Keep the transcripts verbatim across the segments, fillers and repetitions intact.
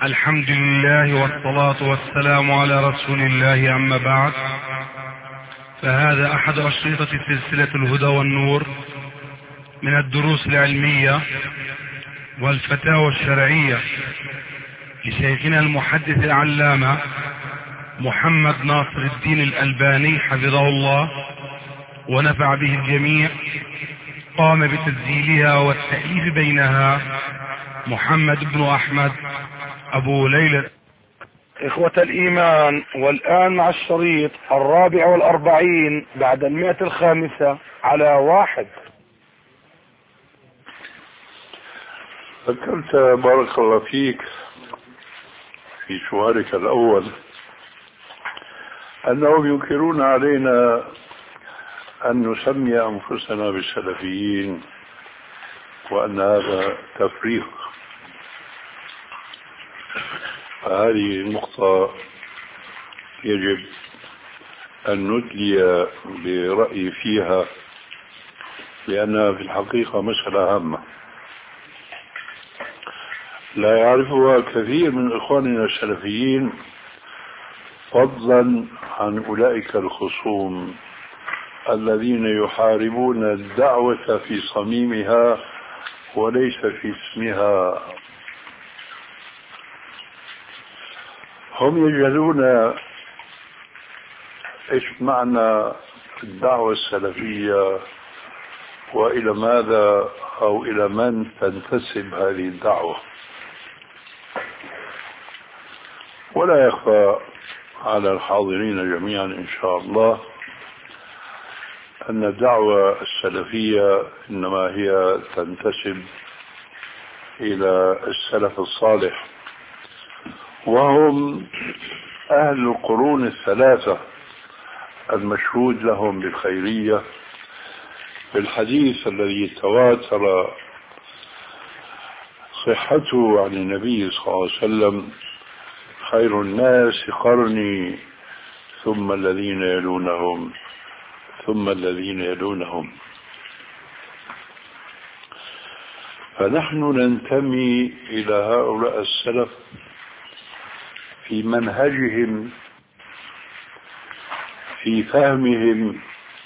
الحمد لله والصلاة والسلام على رسول الله، أما بعد، فهذا أحد أشرطة سلسلة الهدى والنور من الدروس العلمية والفتاوى الشرعية لشيخنا المحدث العلامة محمد ناصر الدين الألباني حفظه الله ونفع به الجميع. قام بتسجيلها والتأليف بينها محمد بن أحمد أبو ليلى. إخوة الإيمان، والآن مع الشريط الرابع والأربعين بعد المئة الخامسة على واحد. ذكرت بارك الله فيك في سؤالك الأول أنهم ينكرون علينا أن نسمي أنفسنا بالسلفيين وأن هذا تفريق. فهذه النقطة يجب أن ندلي برأيي فيها، لأنها في الحقيقة مسألة هامة لا يعرفها كثير من إخواننا السلفيين، فضلا عن أولئك الخصوم الذين يحاربون الدعوة في صميمها وليس في اسمها. هم يجهلون ايش معنى الدعوة السلفية وإلى ماذا أو إلى من تنتسب هذه الدعوة. ولا يخفى على الحاضرين جميعا إن شاء الله أن الدعوة السلفية إنما هي تنتسب إلى السلف الصالح، وهم أهل القرون الثلاثة المشهود لهم بالخيرية. في الحديث الذي تواتر صحته عن النبي صلى الله عليه وسلم: خير الناس قرني ثم الذين يلونهم ثم الذين يلونهم. فنحن ننتمي إلى هؤلاء السلف في منهجهم، في فهمهم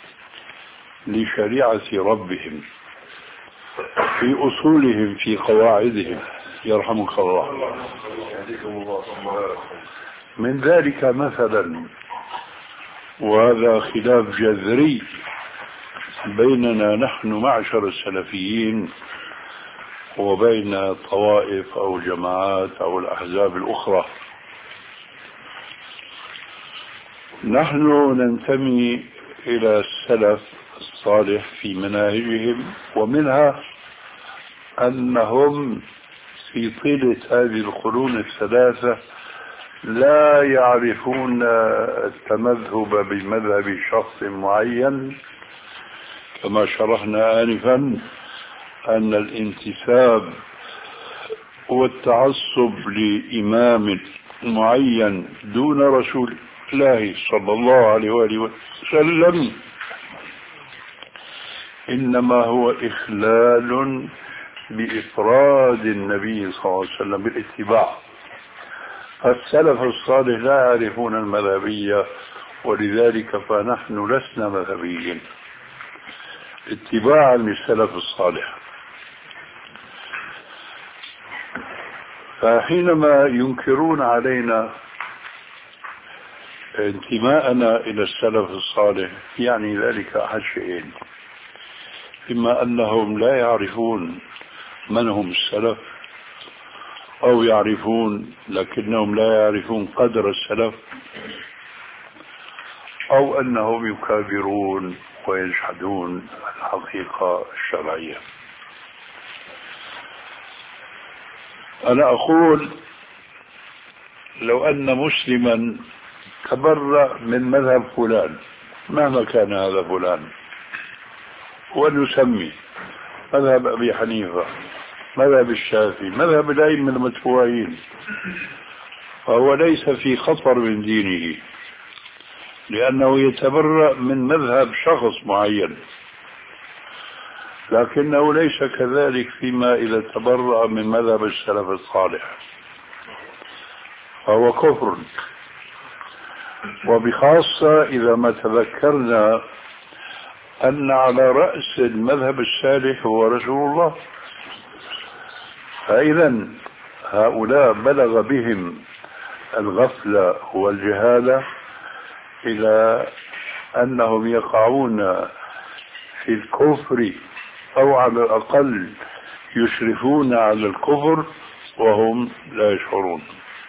لشريعة ربهم، في أصولهم، في قواعدهم، يرحمك الله. من ذلك مثلا، وهذا خلاف جذري بيننا نحن معشر السلفيين وبين طوائف أو جماعات أو الأحزاب الأخرى، نحن ننتمي إلى السلف الصالح في مناهجهم، ومنها أنهم في طيلة هذه القرون الثلاثة لا يعرفون التمذهب بمذهب شخص معين، كما شرحنا آنفا أن الانتساب والتعصب لإمام معين دون رسول الله صلى الله عليه وآله وسلم إنما هو إخلال بإفراد النبي صلى الله عليه وسلم بالاتباع. فالسلف الصالح لا يعرفون المذهبية، ولذلك فنحن لسنا مذهبيين اتباعا للسلف الصالح. فحينما ينكرون علينا انتماءنا إلى السلف الصالح يعني ذلك أحد شيئين: إما أنهم لا يعرفون من هم السلف، أو يعرفون لكنهم لا يعرفون قدر السلف، أو أنهم يكابرون ويجحدون الحقيقة الشرعية. أنا أقول لو أن مسلما تبرأ من مذهب فلان مهما كان هذا فلان، ونسمي مذهب أبي حنيفة، مذهب الشافعي، مذهب الأئمة المتبوعين، فهو ليس في خطر من دينه، لأنه يتبرأ من مذهب شخص معين. لكنه ليس كذلك فيما إذا تبرأ من مذهب السلف الصالح. فهو كفر. وبخاصة إذا ما تذكرنا أن على رأس المذهب الصالح هو رسول الله، فإذا هؤلاء بلغ بهم الغفلة والجهالة إلى أنهم يقعون في الكفر، أو على الأقل يشرفون على الكفر وهم لا يشعرون.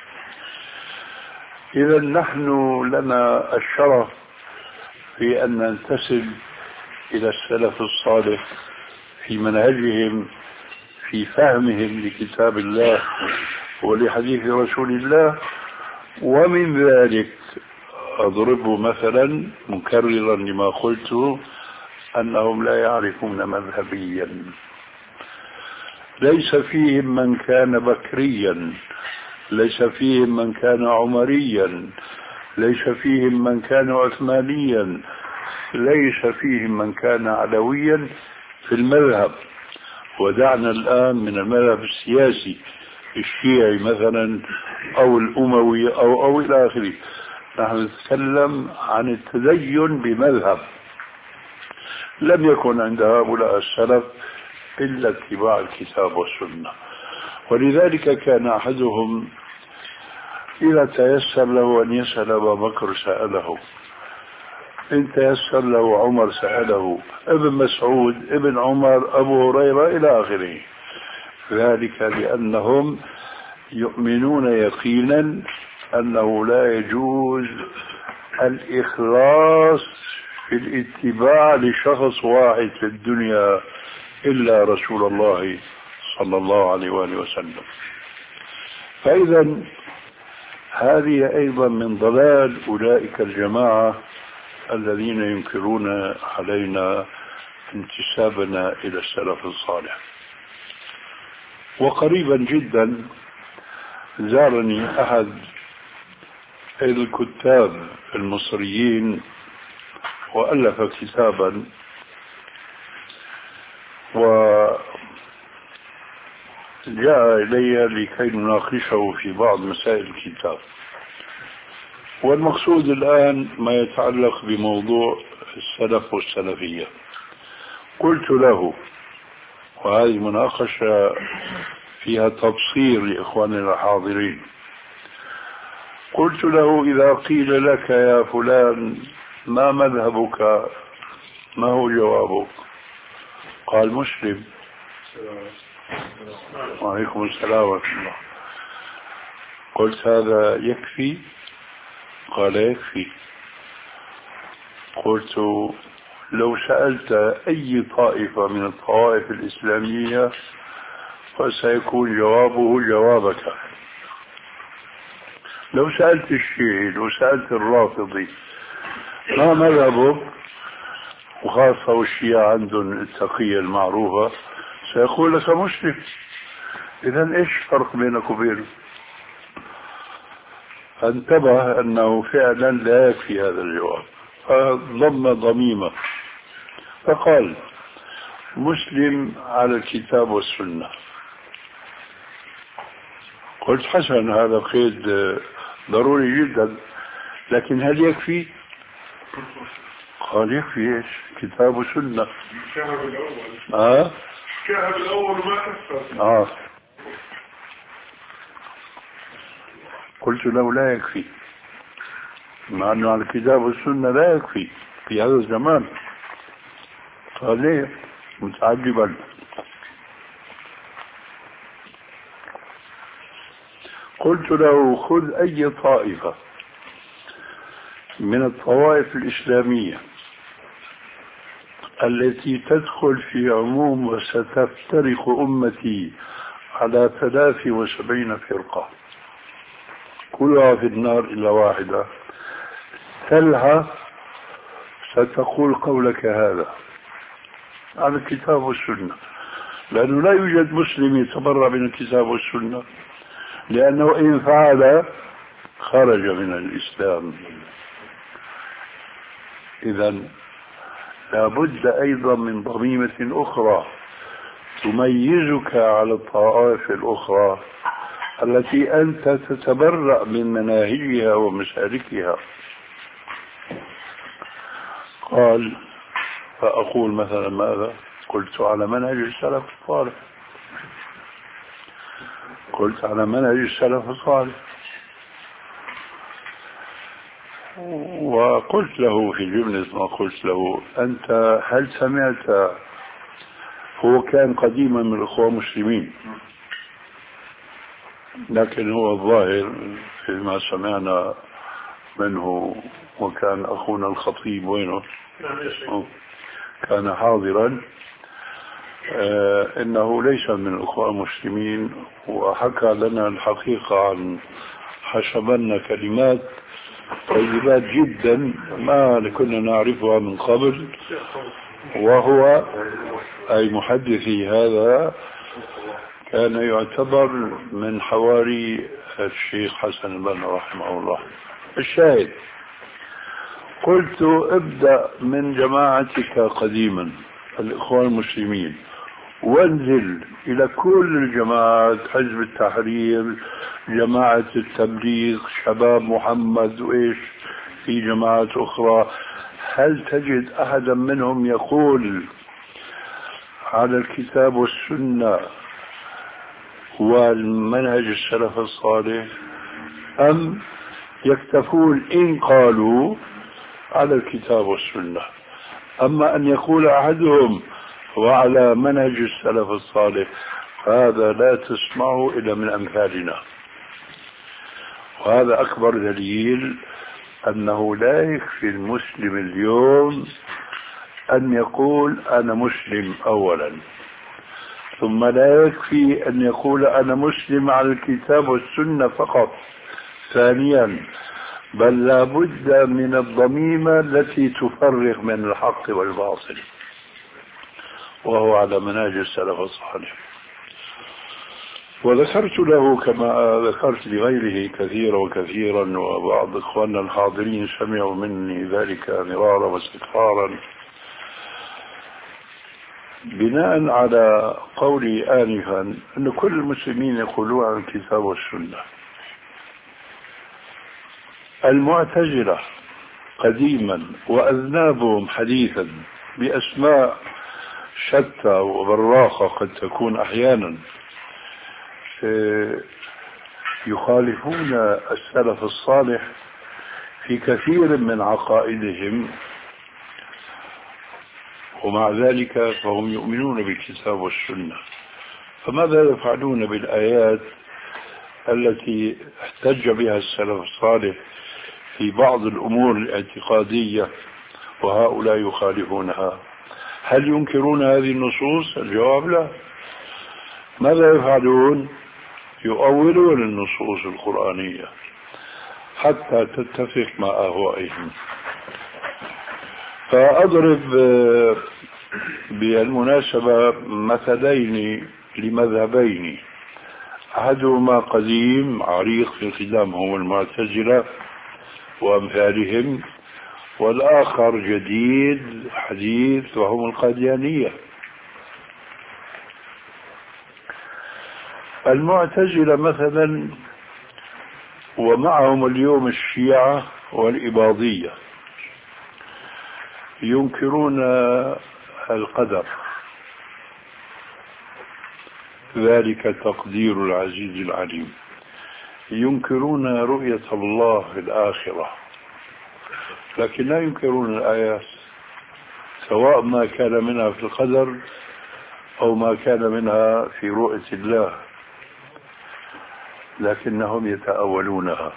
إذا نحن لنا الشرف في أن ننتسب إلى السلف الصالح في منهجهم، في فهمهم لكتاب الله ولحديث رسول الله. ومن ذلك أضرب مثلا مكررا لما قلته، أنهم لا يعرفون مذهبيا، ليس فيهم من كان بكريا، ليس فيهم من كان عمريا، ليس فيهم من كان عثمانيا، ليس فيهم من كان علويا في المذهب. ودعنا الآن من المذهب السياسي الشيعي مثلا أو الأموي أو أو إلى آخره، نحن نتكلم عن التدين بمذهب. لم يكن عند هؤلاء السلف إلا اتباع الكتاب والسنة. ولذلك كان أحدهم إذا تيسر له أن يسأل أبا بكر سأله، إن تيسر له عمر سأله، ابن مسعود، ابن عمر، أبو هريرة إلى آخره. ذلك لأنهم يؤمنون يقينا أنه لا يجوز الإخلاص في الاتباع لشخص واحد في الدنيا إلا رسول الله صلى الله عليه وآله وسلم. فإذا هذه أيضا من ضلال أولئك الجماعة الذين ينكرون علينا انتسابنا إلى السلف الصالح. وقريبا جدا زارني أحد الكتاب المصريين وألف كتابا، وجاء إلي لكي نناقشه في بعض مسائل الكتاب. والمقصود الآن ما يتعلق بموضوع السلف والسلفية. قلت له، وهذه مناقشة فيها تبصير لإخواننا الحاضرين، قلت له إذا قيل لك يا فلان ما مذهبك، ما هو جوابك؟ قال مسلم. وعليكم السلام ورحمة الله. قلت هذا يكفي؟ قال يكفي. قلت لو سألت أي طائفة من الطوائف الإسلامية فسيكون جوابه جوابك. لو سألت الشيعي، لو سألت الرافضي ما مذهبه، وخاصة الشيعة عندهم التقية المعروفة، سيقول لك مسلم. إذن إيش الفرق بينك وبينه؟ فانتبه أنه فعلا لا يكفي هذا الجواب، فضم ضميمة فقال مسلم على الكتاب والسنة. قلت حسن، هذا قيد ضروري جدا، لكن هل يكفي؟ قال يكفي. ايش؟ كتاب وسنة. الشهر الأول اه الشهر الأول ما كفى. اه قلت له لا يكفي، مع أنه على الكتاب والسنة لا يكفي في هذا الزمان. قال ليه؟ متعجبا. قلت له خذ أي طائفة من الطوائف الإسلامية التي تدخل في عموم وستفترق أمتي على ثلاث وسبعين فرقة كلها في النار إلا واحدة، سلها ستقول قولك هذا على الكتاب والسنة، لأنه لا يوجد مسلم يتبرأ من الكتاب والسنة، لأنه إن فعل خرج من الإسلام. إذن لابد أيضا من ضميمة أخرى تميزك على الطوائف الأخرى التي أنت تتبرأ من مناهجها ومسالكها. قال فأقول مثلا ماذا؟ قلت على منهج السلف الصالح، قلت على منهج السلف الصالح. وقلت له في جملة ما قلت له: أنت هل سمعت، هو كان قديما من الأخوة المسلمين، لكن هو الظاهر فيما سمعنا منه، وكان أخونا الخطيب وينه كان حاضرا، آه إنه ليس من الأخوة المسلمين، وحكى لنا الحقيقة عن حسبنا كلمات طيبات جدا ما كنا نعرفها من قبل. وهو أي محدثي هذا كان يعتبر من حواري الشيخ حسن البنا رحمه الله. الشاهد، قلت ابدأ من جماعتك قديما الإخوان المسلمين، وانزل إلى كل الجماعات، حزب التحرير، جماعة التبليغ، شباب محمد، وإيش في جماعات أخرى. هل تجد أحدا منهم يقول على الكتاب والسنة والمنهج السلف الصالح، أم يكتفون إن قالوا على الكتاب والسنة؟ أما أن يقول أحدهم وعلى منهج السلف الصالح، هذا لا تسمعه إلا من أمثالنا. وهذا أكبر دليل أنه لا يكفي المسلم اليوم أن يقول أنا مسلم أولا، ثم لا يكفي أن يقول أنا مسلم على الكتاب والسنة فقط ثانيا، بل لا بد من الضميمة التي تفرق من الحق والباطل، وهو على منهج السلف الصالح. وذكرت له كما ذكرت لغيره كثيرا وكثيرا، وبعض إخواننا الحاضرين سمعوا مني ذلك مرارا واستكرارا، بناء على قولي آنفا أن كل المسلمين يقولون عن الكتاب والسنة. المعتزلة قديما وأذنابهم حديثا بأسماء شتى وبراقة قد تكون أحيانا يخالفون السلف الصالح في كثير من عقائدهم، ومع ذلك فهم يؤمنون بالكتاب والسنة. فماذا يفعلون بالآيات التي احتج بها السلف الصالح في بعض الأمور الاعتقادية وهؤلاء يخالفونها؟ هل ينكرون هذه النصوص؟ الجواب لا. ماذا يفعلون؟ يؤولون النصوص القرآنية حتى تتفق مع أهوائهم. فأضرب بالمناسبة مثلين لمذهبين، أحدهما قديم عريق في قدامهم المعتزلة وأمثالهم، والآخر جديد حديث وهم القاديانية. المعتزلة مثلا ومعهم اليوم الشيعة والإباضية ينكرون القدر، ذلك تقدير العزيز العليم. ينكرون رؤية الله في الآخرة، لكن لا ينكرون الآيات، سواء ما كان منها في القدر أو ما كان منها في رؤية الله، لكنهم يتأولونها،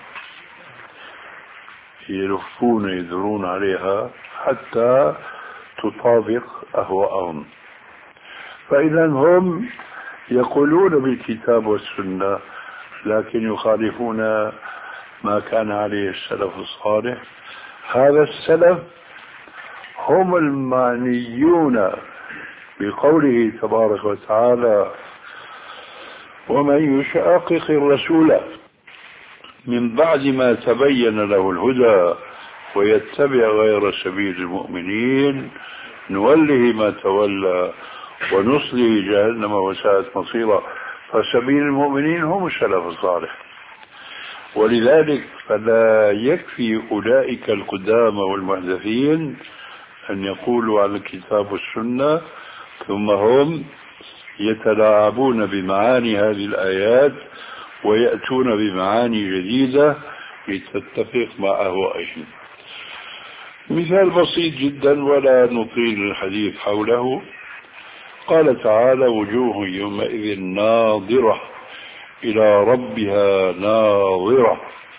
يلفون يدرون عليها حتى تطابق أهواءهم. فإذا هم يقولون بالكتاب والسنة، لكن يخالفون ما كان عليه السلف الصالح. هذا السلف هم المعنيون بقوله تبارك وتعالى: ومن يشاقق الرسول من بعد ما تبين له الهدى ويتبع غير سبيل المؤمنين نوله ما تولى ونصله جهنم وساءت مصيرا. فسبيل المؤمنين هم السلف الصالح. ولذلك فلا يكفي أولئك القدامى والمحدثين أن يقولوا على الكتاب والسنة ثم هم يتلاعبون بمعاني هذه الآيات ويأتون بمعاني جديدة لتتفق مع أهوائهم. مثال بسيط جدا ولا نطيل الحديث حوله. قال تعالى: وجوه يومئذ ناظرة إلى ربها ناظرة.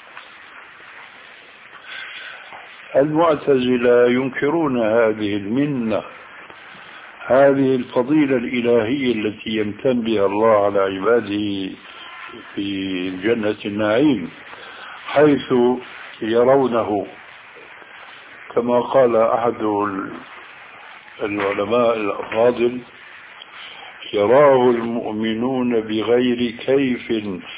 المعتزلة ينكرون هذه المنة، هذه الفضيلة الإلهية التي يمتن بها الله على عباده في جنة النعيم، حيث يرونه كما قال أحد العلماء الأفاضل: يراه المؤمنون بغير كيف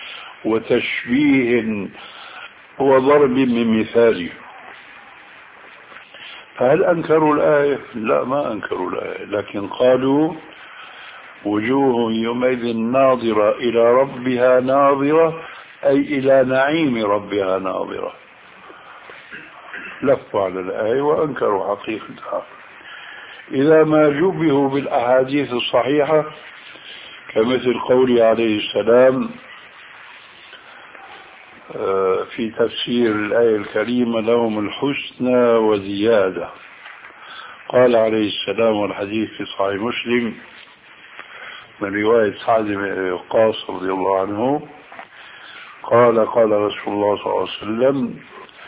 وتشبيه وضرب من مثاله. فهل أنكروا الآية؟ لا، ما أنكروا الآية، لكن قالوا: وجوه يومئذ ناظرة إلى ربها ناظرة، أي إلى نعيم ربها ناظرة. لفوا على الآية وأنكروا حقيقتها. إذا ما جبهوا بالأحاديث الصحيحة كمثل قوله عليه السلام في تفسير الآية الكريمة: لهم الحسنى وزيادة. قال عليه السلام، والحديث في صحيح مسلم من رواية سعد بن أبي وقاص رضي الله عنه قال: قال رسول الله صلى الله عليه وسلم: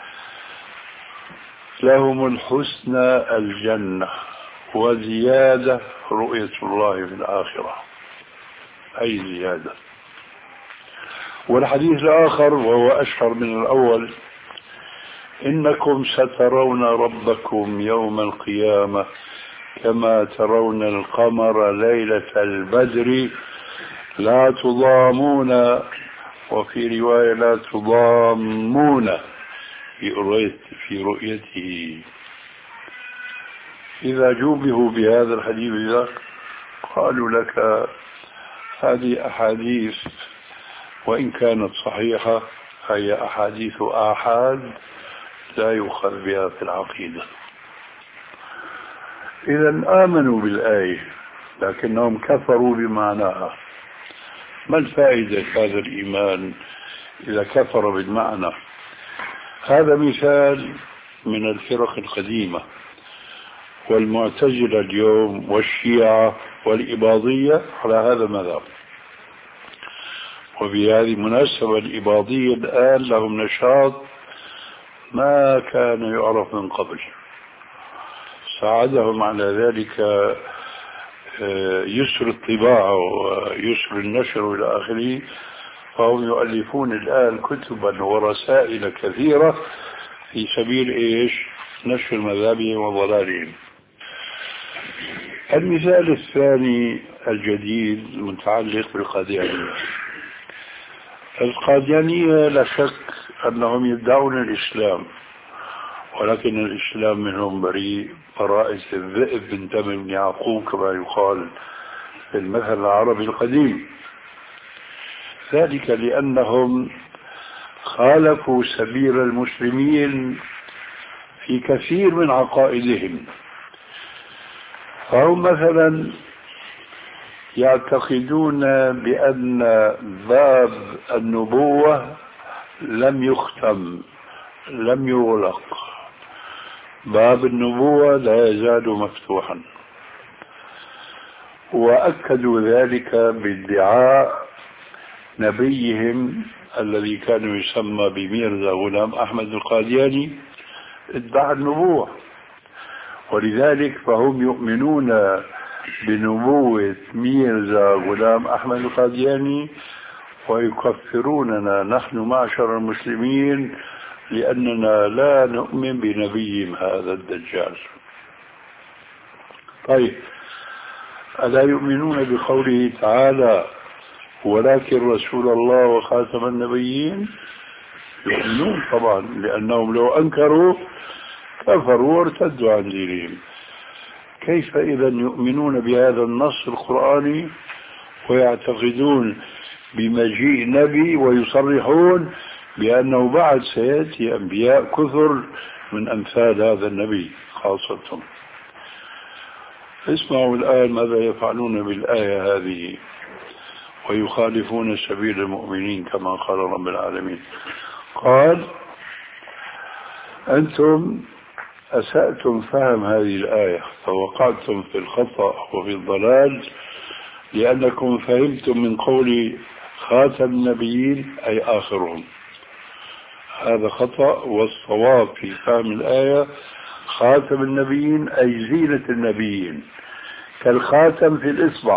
لهم الحسنى الجنة وزيادة رؤية الله في الآخرة، أي زيادة. والحديث الآخر وهو أشهر من الأول: إنكم سترون ربكم يوم القيامة كما ترون القمر ليلة البدر لا تضامون، وفي رواية لا تضامون في رؤيته. إذا جوبهوا بهذا الحديث ذاك قالوا لك هذه أحاديث وإن كانت صحيحة هي أحاديث آحاد لا يؤخذ بها في العقيدة. إذا آمنوا بالآية لكنهم كفروا بمعناها. ما الفائدة هذا الإيمان إذا كفر بالمعنى؟ هذا مثال من الفرق القديمة، والمعتزلة اليوم والشيعة والإباضية على هذا المذهب. وبهذه المناسبة الإباضية الآن لهم نشاط ما كان يعرف من قبل، ساعدهم على ذلك يسر الطباعة ويسر النشر إلى آخره، فهم يؤلفون الآن كتبا ورسائل كثيرة في سبيل إيش؟ نشر مذاهبهم وضلالهم. المثال الثاني الجديد المتعلق بالقاديانية. القاديانية لا شك أنهم يدعون الإسلام، ولكن الإسلام منهم بريء برائس الذئب من دم ابن يعقوب كما يقال في المثل العربي القديم. ذلك لأنهم خالفوا سبيل المسلمين في كثير من عقائدهم. فهم مثلا يعتقدون بأن باب النبوة لم يختم، لم يغلق، باب النبوة لا يزال مفتوحا. وأكدوا ذلك بادعاء نبيهم الذي كان يسمى بميرزا غلام أحمد القادياني، ادعى النبوة. ولذلك فهم يؤمنون بنبوة ميرزا غلام أحمد القادياني ويكفروننا نحن معشر المسلمين لأننا لا نؤمن بنبيهم هذا الدجال. طيب، ألا يؤمنون بقوله تعالى ولكن رسول الله وخاتم النبيين؟ يؤمنون طبعا، لأنهم لو أنكروا كفروا وارتدوا عن دينهم. كيف إذا يؤمنون بهذا النص القرآني ويعتقدون بمجيء نبي ويصرحون بأنه بعد سيأتي أنبياء كثر من أمثال هذا النبي خاصة. اسمعوا الآن ماذا يفعلون بالآية هذه ويخالفون سبيل المؤمنين كما قال رب العالمين. قال: أنتم أسأتم فهم هذه الآية فوقعتم في الخطأ وفي الضلال لأنكم فهمتم من قول خاتم النبيين أي آخرهم. هذا خطأ، والصواب في فهم الآية خاتم النبيين أي زينة النبيين كالخاتم في الإصبع.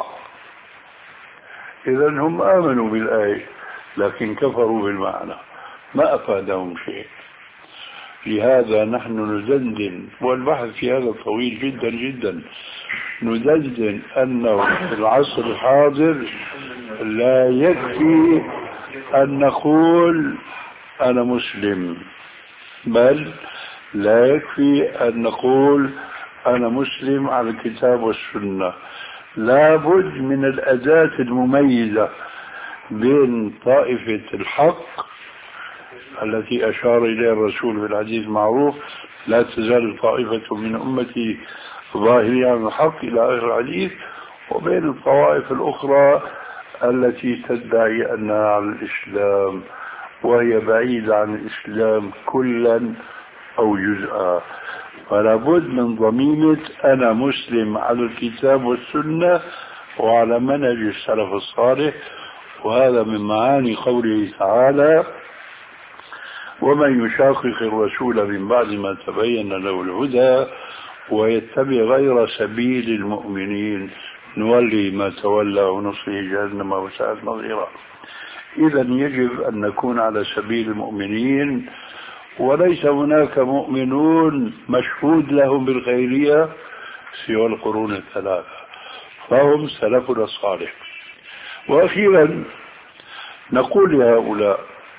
إذن هم آمنوا بالآية لكن كفروا بالمعنى، ما أفادهم شيء. لهذا نحن ندندن، والبحث في هذا طويل جدا جدا، ندندن أنه في العصر الحاضر لا يكفي أن نقول أنا مسلم، بل لا يكفي أن نقول أنا مسلم على الكتاب والسنة. لابد من الأداة المميزة بين طائفة الحق التي أشار إليها الرسول في الحديث المعروف: لا تزال طائفة من أمتي ظاهرين على الحق إلى آخر الحديث، وبين الطوائف الأخرى التي تدعي أنها على الإسلام وهي بعيدة عن الإسلام كلا أو جزءا. فلا بد من ضميمة أنا مسلم على الكتاب والسنة وعلى منهج السلف الصالح. وهذا من معاني قوله تعالى: ومن يشاقق الرسول من بعد ما تبين له الهدى ويتبع غير سبيل المؤمنين نولي ما تولى ونصله جهنم وساءت مصيرا. إذا يجب أن نكون على سبيل المؤمنين، وليس هناك مؤمنون مشهود لهم بالخيرية سوى القرون الثلاثة، فهم سلفنا الصالح. وأخيرا نقول لهؤلاء: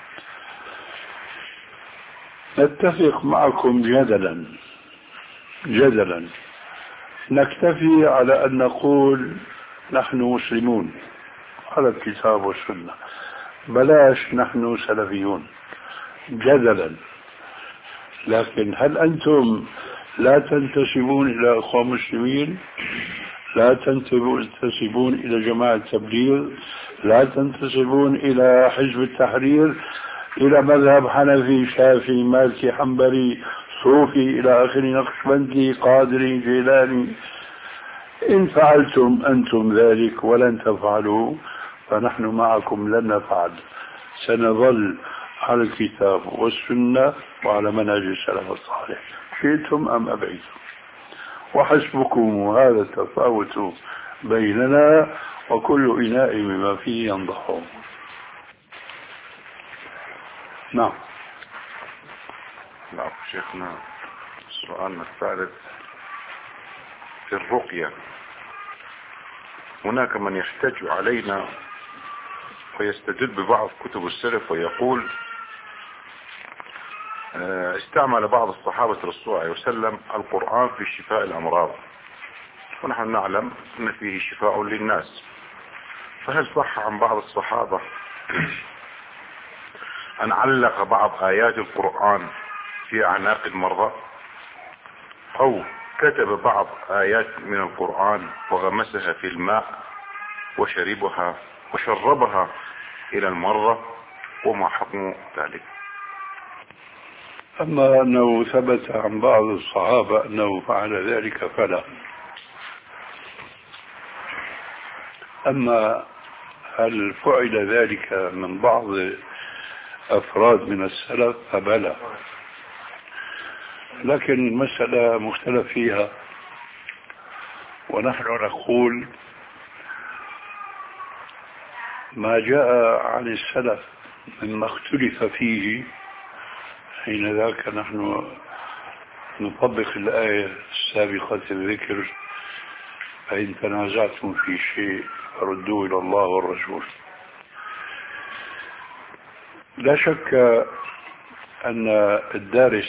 نتفق معكم جدلا جدلا نكتفي على أن نقول نحن مسلمون على الكتاب والسنة، بلاش نحن سلفيون جدلا. لكن هل أنتم لا تنتسبون إلى أخوان مسلمين؟ لا تنتسبون إلى جماعة التبليغ؟ لا تنتسبون إلى حزب التحرير؟ إلى مذهب حنفي شافعي مالكي حنبلي صوفي إلى آخر نقشبندي قادري جيلاني؟ إن فعلتم أنتم ذلك ولن تفعلوا فنحن معكم لن نفعل، سنظل على الكتاب والسنة وعلى منهج السلف الصالح شئتم أم أبيتم. وحسبكم هذا التفاوت بيننا وكل إناء بما فيه ينضح. نعم. نعم شيخنا، سؤالنا الثالث في الرقية. هناك من يحتج علينا ويستدل ببعض كتب السلف ويقول استعمل بعض الصحابة رسول الله صلى الله عليه وسلم القرآن في شفاء الأمراض، ونحن نعلم أن فيه شفاء للناس، فهل صح عن بعض الصحابة أن علق بعض آيات القرآن في أعناق المرضى، أو كتب بعض آيات من القرآن وغمسها في الماء وشربها وشربها إلى المرضى، وما حكم ذلك؟ أما أنه ثبت عن بعض الصحابة أنه فعل ذلك فلا. أما هل فعل ذلك من بعض أفراد من السلف فبلا، لكن المسألة مختلف فيها. ونحن نقول ما جاء عن السلف مما اختلف فيه حين ذاك نحن نطبق الآية السابقة الذكر: فإن تنازعتم في شيء فردوه إلى الله والرسول. لا شك أن الدارس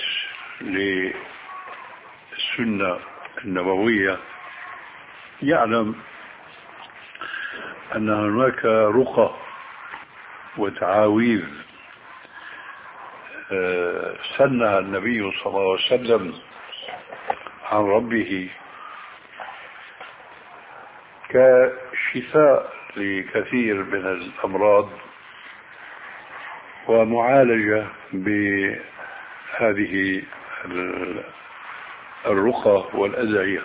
للسنة النبوية يعلم أن هناك رقى وتعاويذ سنها النبي صلى الله عليه وسلم عن ربه كشفاء لكثير من الأمراض ومعالجة بهذه الرقى والأدعية.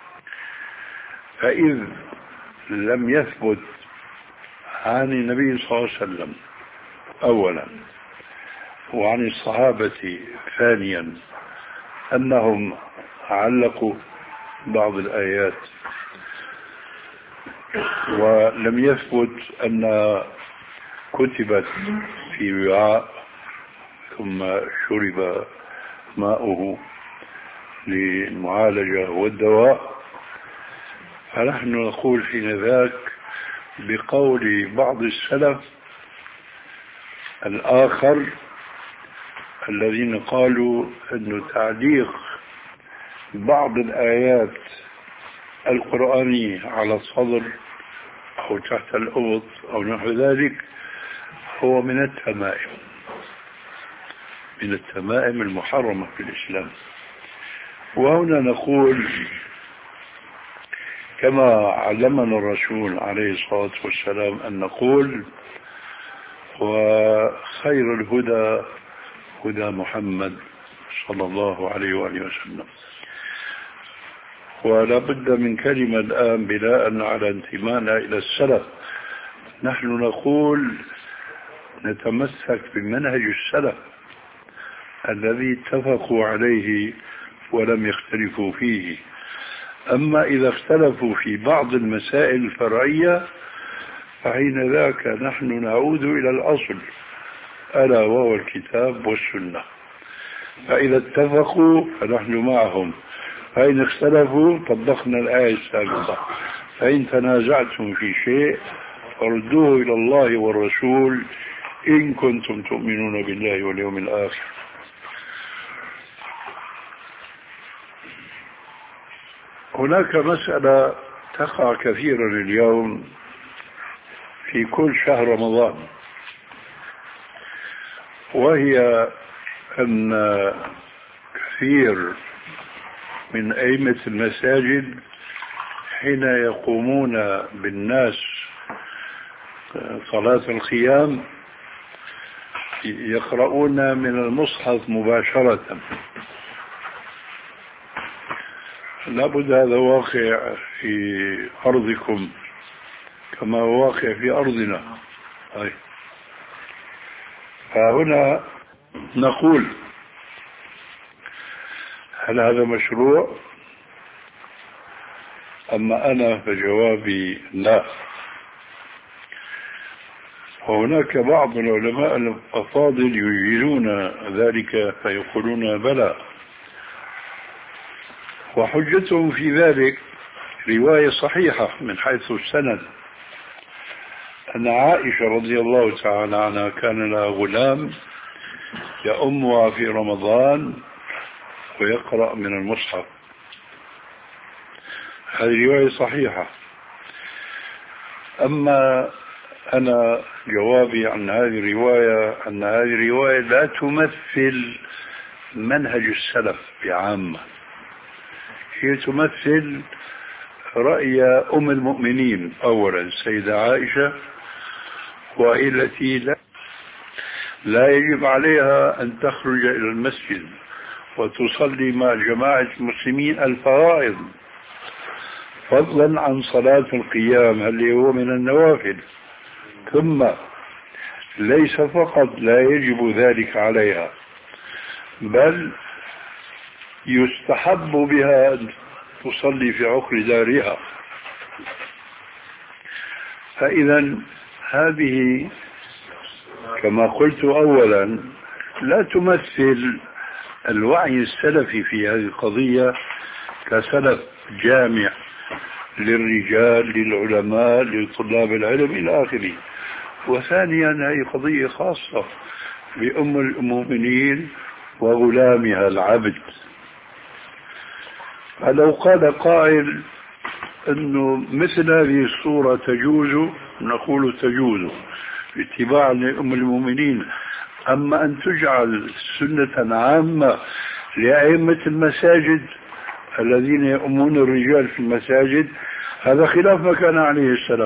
فإذ لم يثبت عن النبي صلى الله عليه وسلم أولا وعن الصحابة ثانيا أنهم علقوا بعض الآيات، ولم يثبت أن كتبت في وعاء ثم شرب ماؤه للمعالجة والدواء، فنحن نقول حين ذاك بقول بعض السلف الآخر الذين قالوا أن تعليق بعض الآيات القرآنية على الصدر أو تحت الأبط أو نحو ذلك هو من التمائم من التمائم المحرمة في الإسلام. وهنا نقول كما علمنا الرسول عليه الصلاة والسلام أن نقول وخير الهدى هدى محمد صلى الله عليه وآله وسلم. ولا بد من كلمة الآن بناء على انتمائنا إلى السلف، نحن نقول نتمسك بمنهج السلف الذي اتفقوا عليه ولم يختلفوا فيه. أما إذا اختلفوا في بعض المسائل الفرعية فحين ذاك نحن نعود إلى الأصل ألا وهو الكتاب والسنة، فإذا اتفقوا فنحن معهم، فإن اختلفوا طبقنا الآية السابقة، فإن تنازعتم في شيء فردوه إلى الله والرسول إن كنتم تؤمنون بالله واليوم الآخر. هناك مسألة تقع كثيرا اليوم في كل شهر رمضان، وهي أن كثير من أئمة المساجد حين يقومون بالناس صلاة القيام يقرؤون من المصحف مباشرة. لابد هذا واقع في أرضكم كما هو واقع في أرضنا. أي. فهنا نقول هل هذا مشروع؟ أما أنا فجوابي لا. وهناك بعض العلماء الأفاضل يجيزون ذلك فيقولون بلى، وحجتهم في ذلك رواية صحيحة من حيث السند أن عائشة رضي الله تعالى عنها كان لها غلام يأمها في رمضان ويقرأ من المصحف. هذه رواية صحيحة. أما أنا جوابي عن هذه الرواية أن هذه الرواية لا تمثل منهج السلف بعامة، هي تمثل رأي أم المؤمنين أولا السيدة عائشة، وهي التي لا, لا يجب عليها أن تخرج إلى المسجد وتصلي مع جماعة المسلمين الفرائض فضلا عن صلاة القيام اللي هو من النوافل. ثم ليس فقط لا يجب ذلك عليها بل يستحب بها أن تصلي في عقر دارها. فإذا هذه كما قلت أولا لا تمثل الوعي السلفي في هذه القضية كسلف جامع للرجال للعلماء لطلاب العلم إلى آخره. وثانيا هذه قضية خاصة بأم المؤمنين وغلامها العبد. فلو قال قائل أنه مثل هذه الصورة تجوز نقول تجوز، اتباعا لأم المؤمنين. أما أن تجعل سنة عامة لأئمة المساجد الذين يؤمون الرجال في المساجد، هذا خلاف ما كان عليه السلف.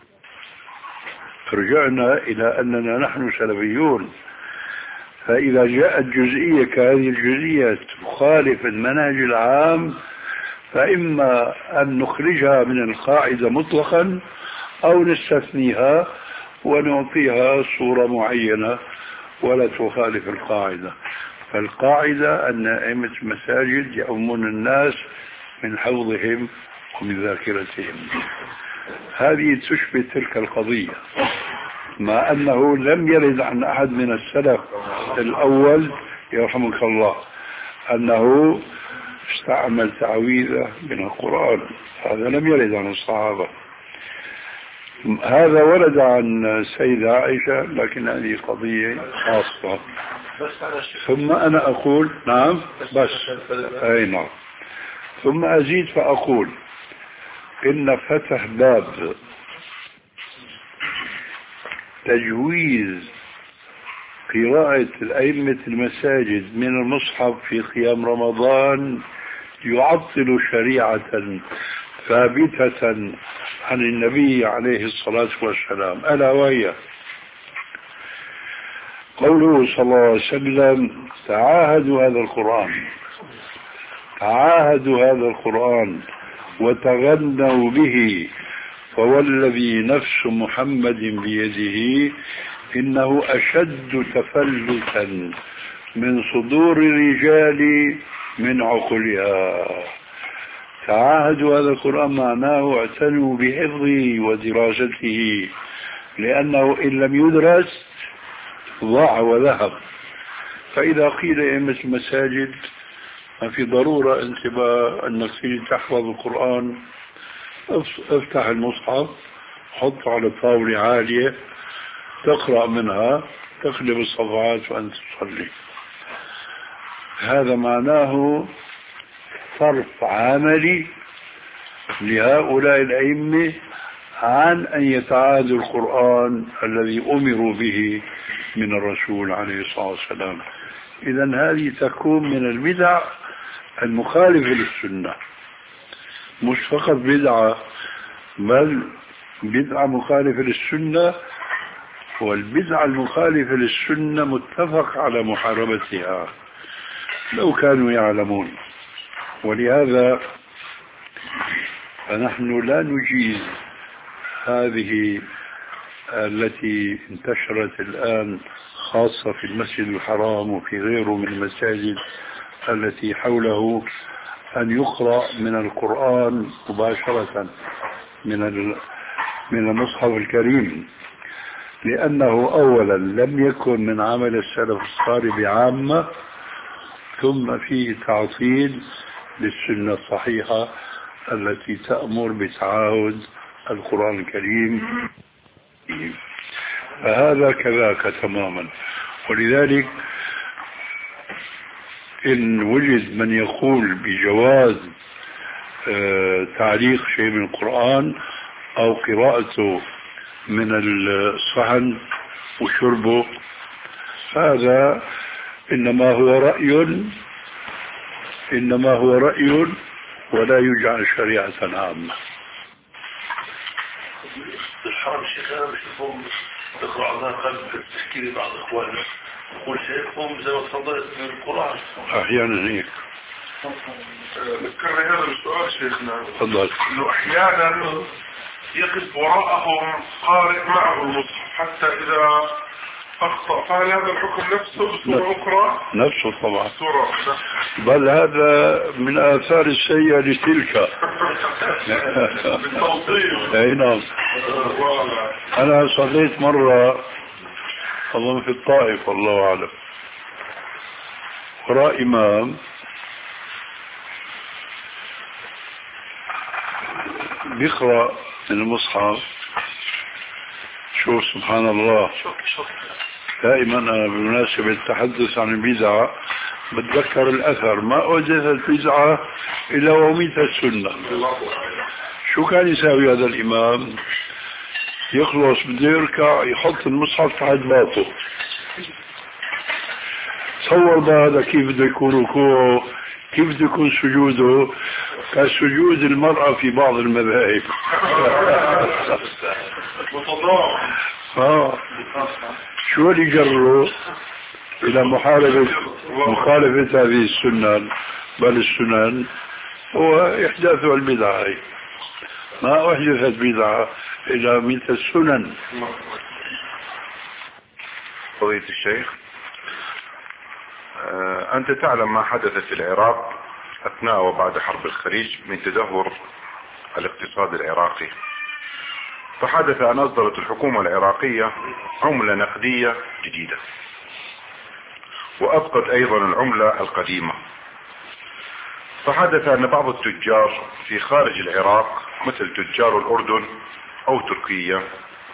رجعنا إلى أننا نحن سلفيون، فإذا جاءت جزئية كهذه الجزئية تخالف المنهج العام، فإما أن نخرجها من القاعدة مطلقا أو نستثنيها ونعطيها صورة معينة ولا تخالف القاعدة. فالقاعدة أن أئمة المساجد يؤمون الناس من حوضهم ومن ذاكرتهم. هذه تشبه تلك القضية، مع أنه لم يرد عن أحد من السلف الأول يرحمك الله أنه استعمل تعويذة من القرآن، هذا لم يرد عن الصحابة. هذا ورد عن سيدة عائشة، لكن هذه قضية خاصة. ثم أنا أقول نعم بس أي نعم. ثم أزيد فأقول إن فتح باب تجويز قراءة الأئمة المساجد من المصحف في قيام رمضان يعطل شريعة ثابتة عن النبي عليه الصلاة والسلام، ألا وهي قوله صلى الله عليه وسلم: تعاهدوا هذا القرآن تعاهدوا هذا القرآن وتغنوا به، فوالذي نفس محمد بيده إنه أشد تفلتا من صدور الرجال من عقولها. تعاهدوا هذا القرآن معناه اعتنوا بحفظه ودراسته، لأنه إن لم يدرس ضاع وذهب. فإذا قيل أئمة المساجد ما في ضرورة انتباه أنك تريد تحفظ القرآن، افتح المصحف، حط على طاولة عالية، تقرأ منها، تقلب الصفحات وأنت تصلي. هذا معناه صرف عملي لهؤلاء الأئمة عن أن يتعاهدوا القرآن الذي أمروا به من الرسول عليه الصلاة والسلام. إذن هذه تكون من البدع المخالفة للسنة، مش فقط بدعة بل بدعة مخالفة للسنة، والبدعة المخالفة للسنة متفق على محاربتها لو كانوا يعلمون. ولهذا فنحن لا نجيز هذه التي انتشرت الآن خاصة في المسجد الحرام وفي غيره من المساجد التي حوله، أن يقرأ من القرآن مباشرة من من المصحف الكريم، لأنه أولا لم يكن من عمل السلف الصالح بعامة، ثم فيه تعطيل للسنة الصحيحة التي تأمر بتعاهد القرآن الكريم. فهذا كذاك تماما. ولذلك إن وجد من يقول بجواز آه تعليق شيء من القرآن أو قراءته من الصحن وشربه، هذا إنما هو رأي إنما هو رأي ولا يجعل شريعة عامة. الحرم الشيخ أنا بشوفهم تقرأ عنها قلب تحكي لي بعض إخواننا يقول شيخهم زي ما تفضلت من القرآن أحيانا هيك. ذكرني هذا السؤال شيخنا، تفضل. إنه أحيانا يقف وراءهم قارئ معه المصحف حتى إذا أخطأ، فهل هذا الحكم نفسه بصورة أخرى؟ نفسه طبعا، بصورة بل هذا من آثار السيئة لتلك. بالتوصيل. أي نعم. أنا صليت مرة أظن في الطائف والله أعلم وراء إمام بيقرأ من المصحف. شوف سبحان الله، دائما أنا بالمناسبة التحدث عن البدعة بتذكر الأثر: ما أوجدت البدعة إلا وميت السنة. شو كان يساوي هذا الإمام؟ يخلص بده يركع يحط المصحف تحت باطه. تصور بقى هذا كيف بده يكون ركوعه، كيف بده يكون سجوده، كسجود المرأة في بعض المذاهب. اه شو اللي جره الى محاربة مخالفة هذه السنن بل السنن هو احداث البدعة. ما احدثت بدعة الا مثل السنن. فضيلة الشيخ، أنت تعلم ما حدث في العراق أثناء وبعد حرب الخليج من تدهور الاقتصاد العراقي، فحدث أن أصدرت الحكومة العراقية عملة نقدية جديدة وأبقت أيضا العملة القديمة. فحدث أن بعض التجار في خارج العراق مثل تجار الأردن أو تركيا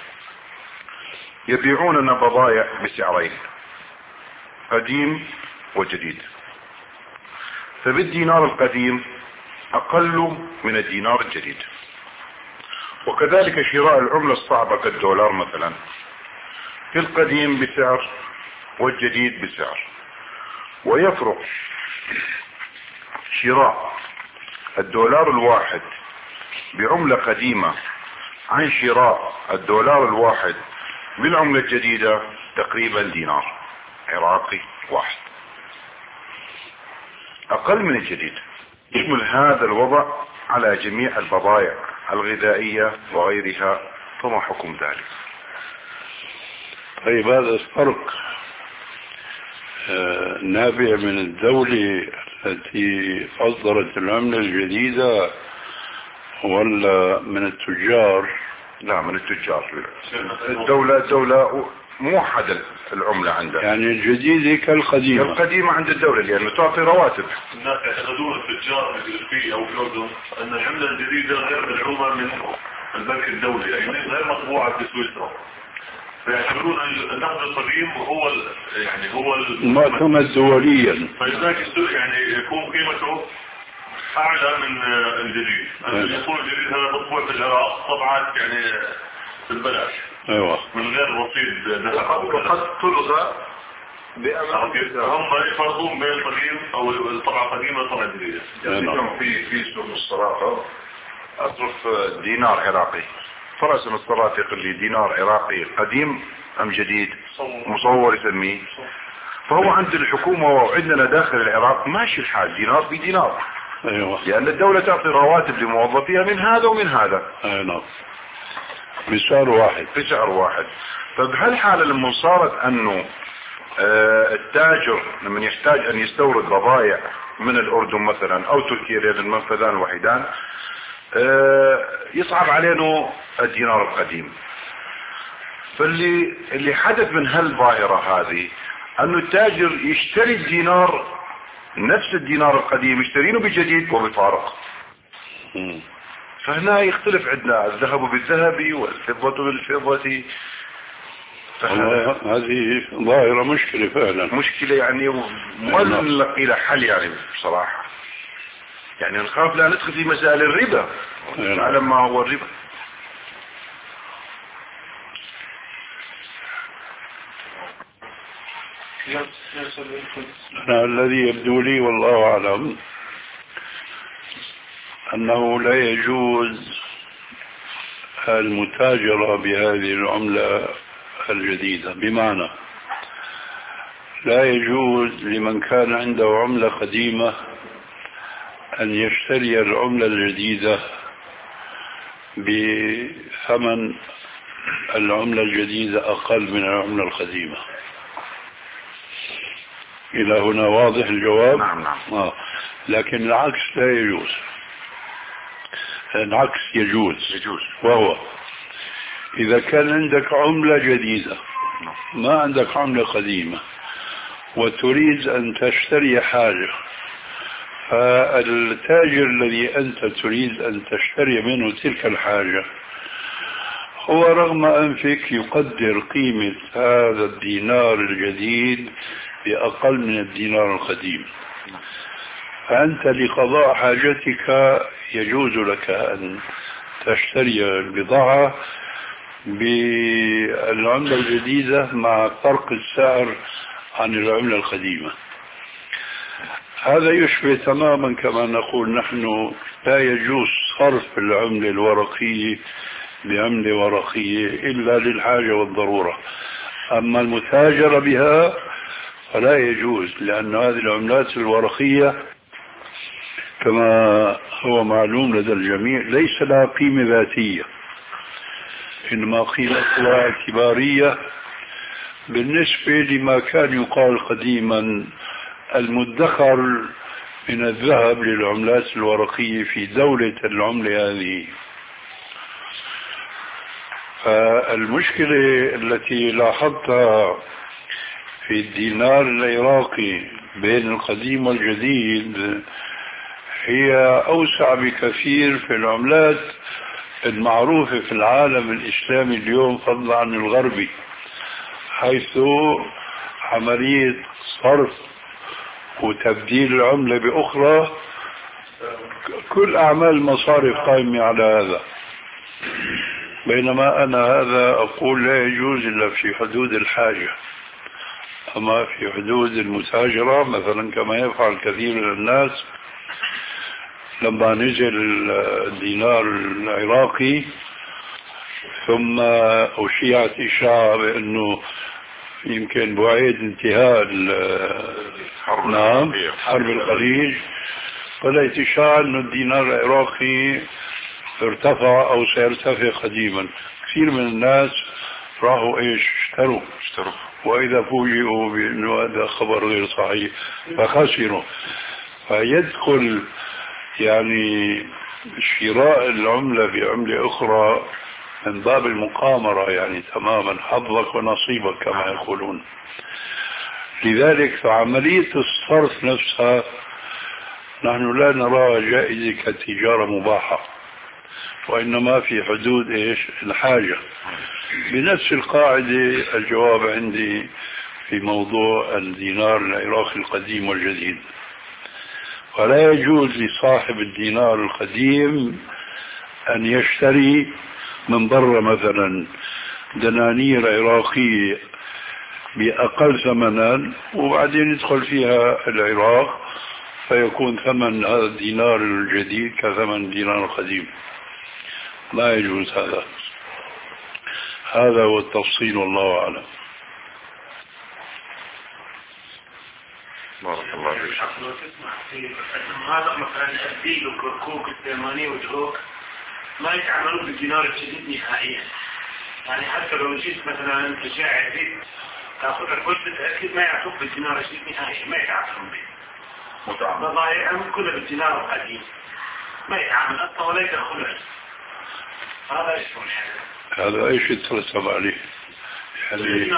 يبيعون بضائع بسعرين، قديم وجديد. فبالدينار القديم أقل من الدينار الجديد، وكذلك شراء العملة الصعبة كالدولار مثلا في القديم بسعر والجديد بسعر. ويفرق شراء الدولار الواحد بعملة قديمة عن شراء الدولار الواحد بالعملة الجديدة تقريبا دينار عراقي واحد، أقل من الجديد. يشمل هذا الوضع على جميع البضائع الغذائية وغيرها، فما حكم ذلك؟ طيب هذا الفرق نابع من الدولة التي أصدرت العملة الجديدة ولا من التجار؟ لا، من التجار. الدولة الدولة موحدة العملة عندها، يعني الجديدة كالقديمة. القديمة عند الدولة لأنه تعطي رواتب. الناس يعتقدون التجار في أو في الأردن أن العملة الجديدة غير مدعومة من البنك الدولي، يعني غير مطبوعة في سويسرا، فيعتبرون النقد القديم هو يعني هو المعتمد دوليا، فلذلك يعني يكون قيمته أعلى من الجديد. يكون الجديد هذا مطبوع في العراق طبعات يعني بالبلاش، ايوه، من غير رصيد ذهب، وقد تلغى بأمر هم يفرقون بين القديم أو الطبعة القديمة والطبعة الجديدة. يعني في في سوق الصراحة أصرف دينار عراقي، فرسم الصراحة يقول لي دينار عراقي قديم أم جديد، مصور يسميه. فهو عند الحكومة وعندنا داخل العراق ماشي الحال دينار بدينار. ايوه، لأن الدولة تعطي رواتب لموظفيها من هذا ومن هذا. ايوه، بسعر واحد بسعر واحد. فبهالحالة لما صارت أنه آه التاجر لما يحتاج أن يستورد بضائع من الأردن مثلا أو تركيا لأن المنفذان الوحيدان، آه يصعب علينا الدينار القديم. فاللي اللي حدث من هالظاهرة هذه أنه التاجر يشتري الدينار نفس الدينار القديم يشترينه بجديد وبفارق. فهنا يختلف عندنا الذهب بالذهب والفضة بالفضة. هذه ظاهرة مشكلة فعلا، مشكلة يعني ما نلقي لها حل يعني بصراحة. يعني نخاف لا ندخل في مسائل الربا، نعلم ما هو الربا. أنا الذي يبدو لي والله أعلم أنه لا يجوز المتاجرة بهذه العملة الجديدة، بمعنى لا يجوز لمن كان عنده عملة قديمة أن يشتري العملة الجديدة بثمن العملة الجديدة أقل من العملة القديمة. إلى هنا واضح الجواب؟ نعم نعم. آه. لكن العكس لا يجوز. العكس يجوز. يجوز. وهو إذا كان عندك عملة جديدة ما عندك عملة قديمة وتريد أن تشتري حاجة، فالتاجر الذي أنت تريد أن تشتري منه تلك الحاجة هو رغم أنفك يقدر قيمة هذا الدينار الجديد بأقل من الدينار القديم، فأنت لقضاء حاجتك يجوز لك أن تشتري البضاعة بالعملة الجديدة مع فرق السعر عن العملة القديمة. هذا يشبه تماما كما نقول نحن لا يجوز صرف العملة الورقية بعملة ورقية إلا للحاجة والضرورة، أما المتاجرة بها فلا يجوز، لأن هذه العملات الورقية كما هو معلوم لدى الجميع ليس لها قيمة ذاتية، إنما قيمتها اعتبارية بالنسبة لما كان يقال قديما المدخر من الذهب للعملات الورقية في دولة العملة هذه. فالمشكلة التي لاحظتها في الدينار العراقي بين القديم والجديد هي أوسع بكثير في العملات المعروفة في العالم الإسلامي اليوم فضلا عن الغربي، حيث عملية صرف وتبديل العملة بأخرى كل أعمال المصارف قائمة على هذا، بينما أنا هذا أقول لا يجوز إلا في حدود الحاجة. أما في حدود المتاجرة مثلا كما يفعل كثير من الناس، لما نزل الدينار العراقي ثم أشيعت إشاعة بأنه يمكن بعيد انتهاء نعم حرب الخليج، بدأت إشاعة أن الدينار العراقي ارتفع أو سيرتفع قديما. كثير من الناس راحوا إيش اشتروا اشتروا وإذا فوجئوا بأنه هذا خبر غير صحيح فخسروا. فيدخل يعني شراء العملة بعملة أخرى من باب المقامرة، يعني تماما حظك ونصيبك كما يقولون. لذلك فعملية الصرف نفسها نحن لا نراها جائزة كتجارة مباحة، وإنما في حدود إيش الحاجة. بنفس القاعدة الجواب عندي في موضوع الدينار العراقي القديم والجديد. ولا يجوز لصاحب الدينار القديم أن يشتري من برا مثلا دنانير عراقية بأقل ثمنا وبعدين يدخل فيها العراق فيكون ثمن هذا الدينار الجديد كثمن الدينار القديم. لا يجوز هذا. هذا هو التفصيل والله أعلم. بارك الله فيك. لو تسمع في هذا مثلا الديل والكركوك الثمانية والجروك ما يتعاملون بالدينار الجديد نهائيا، يعني حتى لو جيت مثلا انت شاعر زيت تاخذ الكل متاكد ما يعطوك بالدينار الجديد نهائيا، ما يتعاملون به. بضائعهم كلها بالدينار القديم ما يتعامل اصلا ولا يدخل. هذا ايش يعني؟ هذا ايش يترتب عليه؟ يعني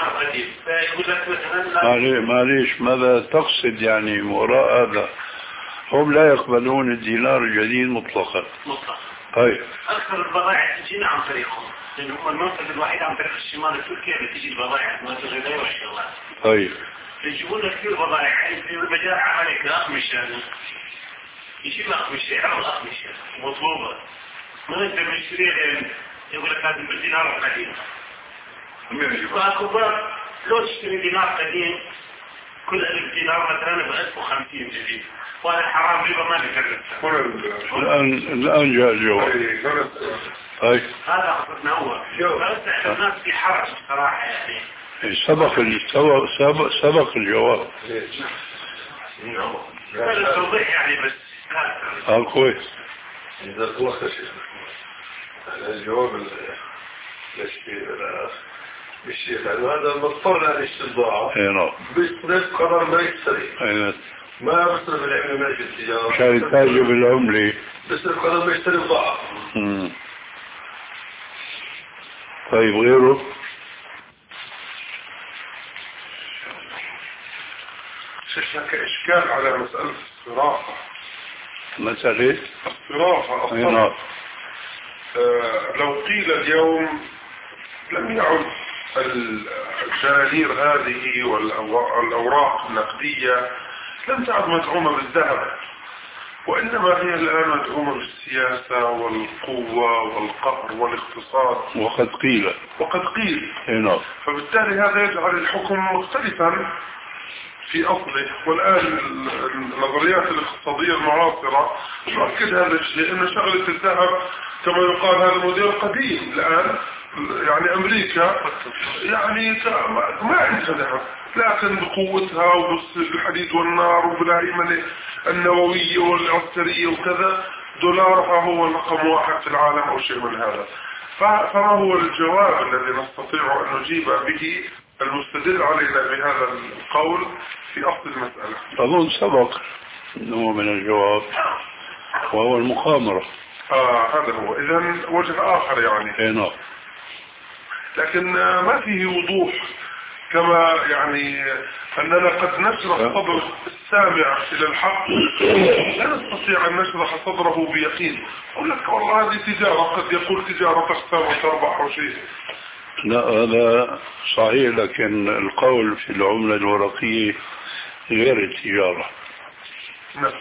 معليش معليش ماذا تقصد يعني وراء هذا؟ هم لا يقبلون الدينار الجديد مطلقا. مطلقا. طيب. أكثر البضائع تجينا عن طريقهم، لأن هم المنفذ الوحيد عن طريق الشمال التركي اللي تجي البضائع ما تغير والشغلات. طيب. يجيبون كثير بضائع يعني في مجال عملك الأقمشة، يجيب الأقمشة يعرض الأقمشة مطلوبة ما نقدر نشتريها يقول لك هذا بالدينار القديم. فأكبر لو تشتري دينار قديم كل ألف دينار مثلا بألف وخمسين جديد، وهذا حرام ربا ما نكرر. الآن الآن جاء الجواب. طيب. هذا قصدنا هو. بس الناس في حرج صراحة يعني. سبق سبق سبق سبق الجواب. هذا توضيح يعني بس. آه كويس. إذا تلخص الجواب الشيخ هذا مضطر على الاستبضاع. اي نعم. بس قرار ما يشتري. اي ما بصرف العملة ما في التجارة. عشان يتاجر بالعملة. بس قرار ما يشتري بضاعة. طيب غيره؟ شيخنا كإشكال على مسألة الصرافة. مسألة؟ الصرافة. اي نعم. آه لو قيل اليوم لم يعد الجنادير هذه والأوراق النقدية لم تعد مدعومة بالذهب، وإنما هي الآن مدعومة بالسياسة والقوة والقهر والاقتصاد. وقد قيل وقد قيل هنا. فبالتالي هذا يجعل الحكم مختلفا في أصله. والآن النظريات الاقتصادية المعاصرة تؤكد هذا الشيء، أن شغلة الذهب كما يقال هذا موديل قديم. الآن يعني أمريكا يعني ما عندها ذهب، لكن بقوتها وبالحديد والنار وبالهيمنة النووية والعسكرية وكذا دولارها هو رقم واحد في العالم أو شيء من هذا. فما هو الجواب الذي نستطيع أن نجيب به المستدل علينا بهذا القول في أصل المسألة؟ أظن سبق أنه من الجواب وهو المقامرة. آه هذا هو. إذن وجه آخر يعني. هنا. لكن ما فيه وضوح، كما يعني أننا قد نشرح صدر السامع إلى الحق لا نستطيع أن نشرح صدره بيقين. أقول لك والله هذه تجارة، قد يقول تجارة تخسر وتربح أو شيء. لا هذا صحيح، لكن القول في العملة الورقية غير التجارة. نعم.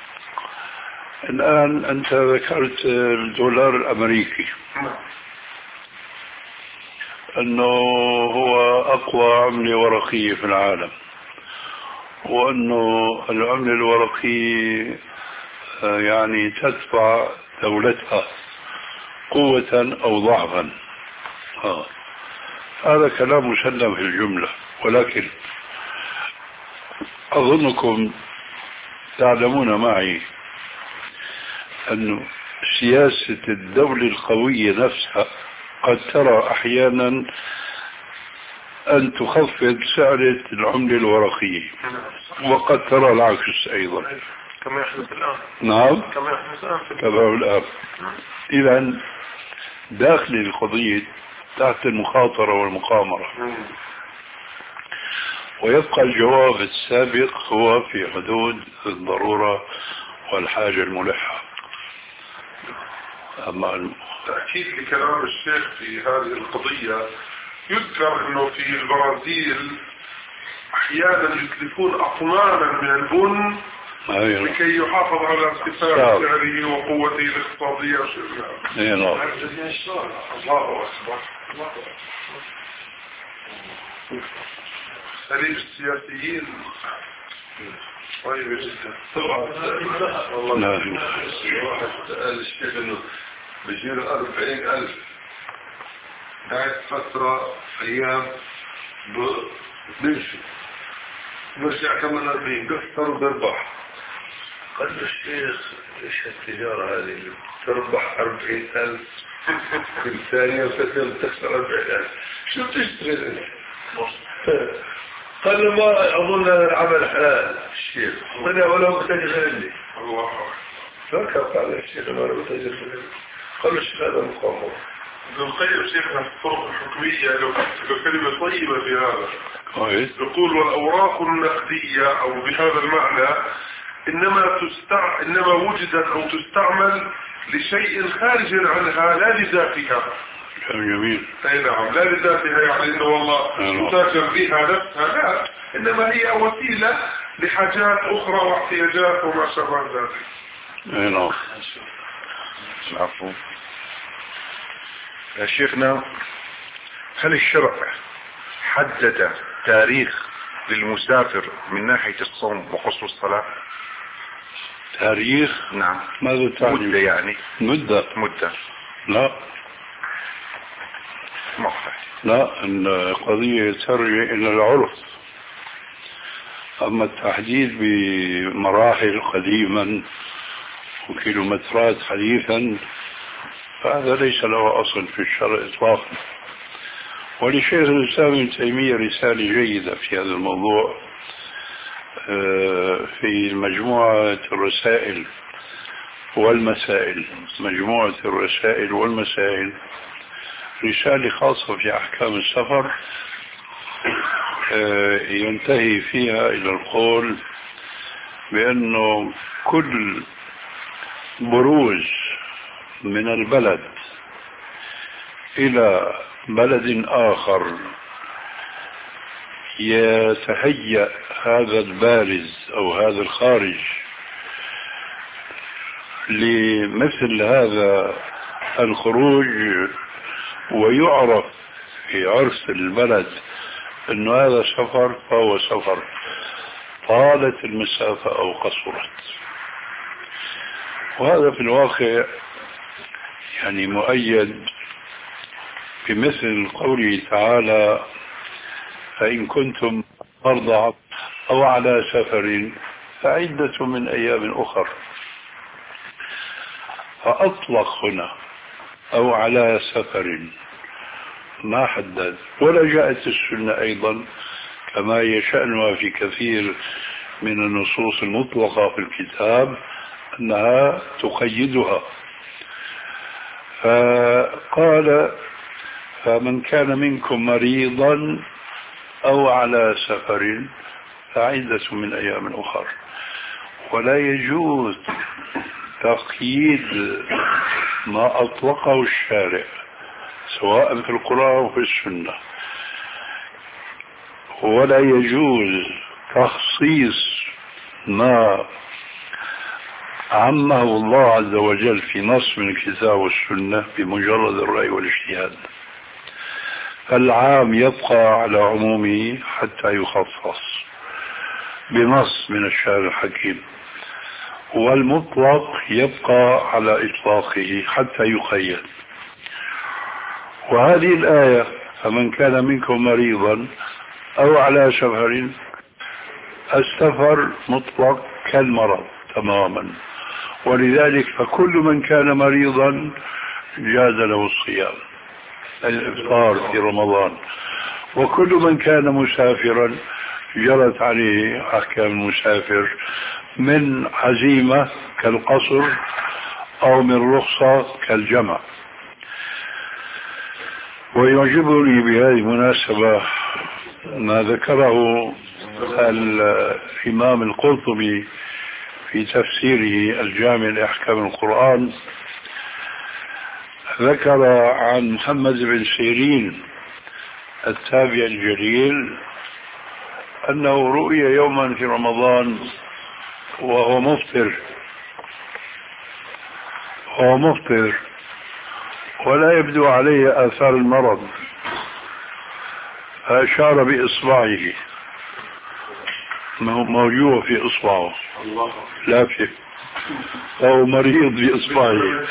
الآن أنت ذكرت الدولار الأمريكي. نعم. أنه هو أقوى عملة ورقية في العالم، وأنه العملة الورقية يعني تدفع دولتها قوة أو ضعفا. آه. هذا كلام مسلم في الجملة، ولكن أظنكم تعلمون معي أن سياسة الدولة القوية نفسها قد ترى أحيانا أن تخفض سعر العملة الورقية، وقد ترى العكس أيضا كما يحدث الآن. نعم كما يحدث الآن. كما الآن. إذن داخل القضية تحت المخاطرة والمقامرة. ويبقى الجواب السابق هو في حدود الضرورة والحاجة الملحة. أما تأكيد لكلام الشيخ في هذه القضية، يذكر أنه في البرازيل أحيانا يتلفون أطنانا من البن لكي يحافظ على ارتفاع سعره وقوته الاقتصادية. اي نعم. الله أكبر. سليم السياسيين طيب جدا. والله واحد سأل الشيخ انه بيجيله أربعين ألف قاعد فترة أيام بمشي برجع كمان أربعين قصر وبربح. قال له الشيخ ايش هالتجارة هذه تربح أربعين ألف كل ثانية وتسلم تخسر أربعين ألف شو تشتغل انت؟ قال له ما أظن هذا العمل حلال الشيخ، قال له ولو بتجر لي. الله فكر قال الشيخ ولو بتجر لي. قال له الشيخ هذا مقامر. ابن القيم شيخنا في الطرق الحكمية له كلمة طيبة في هذا. كويس. يقول والأوراق النقدية أو بهذا المعنى إنما تستع إنما وجدت أو تستعمل لشيء خارج عنها لا لذاتها. جميل. اي نعم، لا لذاتها يعني انه والله تتاجر بها نفسها، لا، انما هي وسيلة لحاجات اخرى واحتياجات وما شابه ذلك. اي نعم. العفو. يا شيخنا، هل الشرع حدد تاريخ للمسافر من ناحية الصوم وقصر الصلاة؟ تاريخ؟ نعم. ماذا تعني؟ مدة يعني. مدة. مدة. لا مقطع. لا، القضية ترجع إلى العرف. أما التحديد بمراحل قديما وكيلومترات حديثا فهذا ليس له أصل في الشرع إطلاقا. ولشيخ الإسلام ابن تيمية رسالة جيدة في هذا الموضوع في مجموعة الرسائل والمسائل، مجموعة الرسائل والمسائل، رسالة خاصة في أحكام السفر ينتهي فيها إلى القول بأنه كل بروز من البلد إلى بلد آخر يتهيأ هذا البارز أو هذا الخارج لمثل هذا الخروج ويعرف في عرس البلد أنه هذا سفر فهو سفر، طالت المسافة أو قصرت. وهذا في الواقع يعني مؤيد بمثل قوله تعالى: فإن كنتم مرضى أو على سفر فعدة من أيام أخر. فأطلق هنا أو على سفر، ما حدد. ولا جاءت السنة أيضا كما يشأنها في كثير من النصوص المطلقة في الكتاب أنها تقيدها. فقال: فمن كان منكم مريضا أو على سفر فعدة من أيام أخر. ولا يجوز تقييد ما أطلقه الشارع سواء في القرآن أو في السنة، ولا يجوز تخصيص ما عمه الله عز وجل في نص من الكتاب والسنة بمجرد الرأي والاجتهاد. فالعام يبقى على عمومه حتى يخصص بنص من الشارع الحكيم، والمطلق يبقى على إطلاقه حتى يقيد. وهذه الآية: فمن كان منكم مريضا أو على سفر، السفر مطلق كالمرض تماما، ولذلك فكل من كان مريضا جاز له الصيام الإفطار في رمضان، وكل من كان مسافرا جرت عليه أحكام المسافر من عزيمة كالقصر أو من رخصة كالجمع. ويعجبني بهذه المناسبة ما ذكره الإمام القرطبي في تفسيره الجامع لأحكام القرآن. ذكر عن محمد بن سيرين التابع الجليل أنه رؤي يوما في رمضان وهو مفطر وهو مفطر ولا يبدو عليه آثار المرض، فأشار بإصبعه، موجوع في إصبعه لا في، فهو مريض بإصبعه.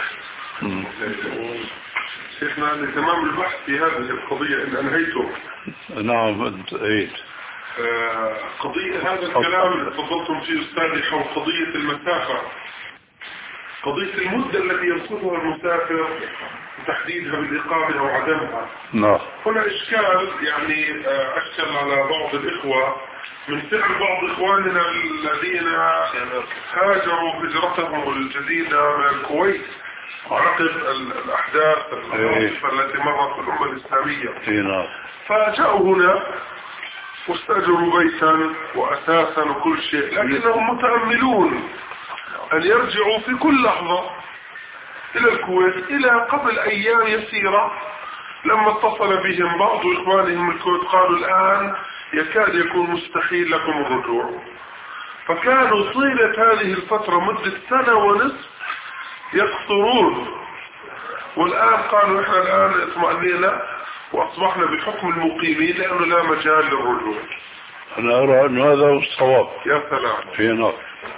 شيخنا لتمام البحث في هذه القضية إن أنهيته. نعم انتهيت. آه قضية هذا الكلام اللي تفضلتم فيه أستاذي حول قضية المسافة، قضية المدة التي يمكثها المسافر وتحديدها بالإقامة أو عدمها. نعم. هنا إشكال يعني آه أشكل على بعض الإخوة من فعل بعض إخواننا الذين هاجروا هجرتهم الجديدة من الكويت عقب الأحداث التي مرت بالأمة الإسلامية. فجاءوا هنا واستأجروا بيتا وأساسا وكل شيء، لكنهم متأملون أن يرجعوا في كل لحظة إلى الكويت. إلى قبل أيام يسيرة لما اتصل بهم بعض إخوانهم الكويت قالوا الآن يكاد يكون مستحيل لكم الرجوع. فكانوا طيلة هذه الفترة مدة سنة ونصف يقصرون، والآن قالوا إحنا الآن اطمأنينا وأصبحنا بحكم المقيمين لأنه لا مجال للرجوع. أنا أرى أن هذا هو الصواب. يا سلام. في نار.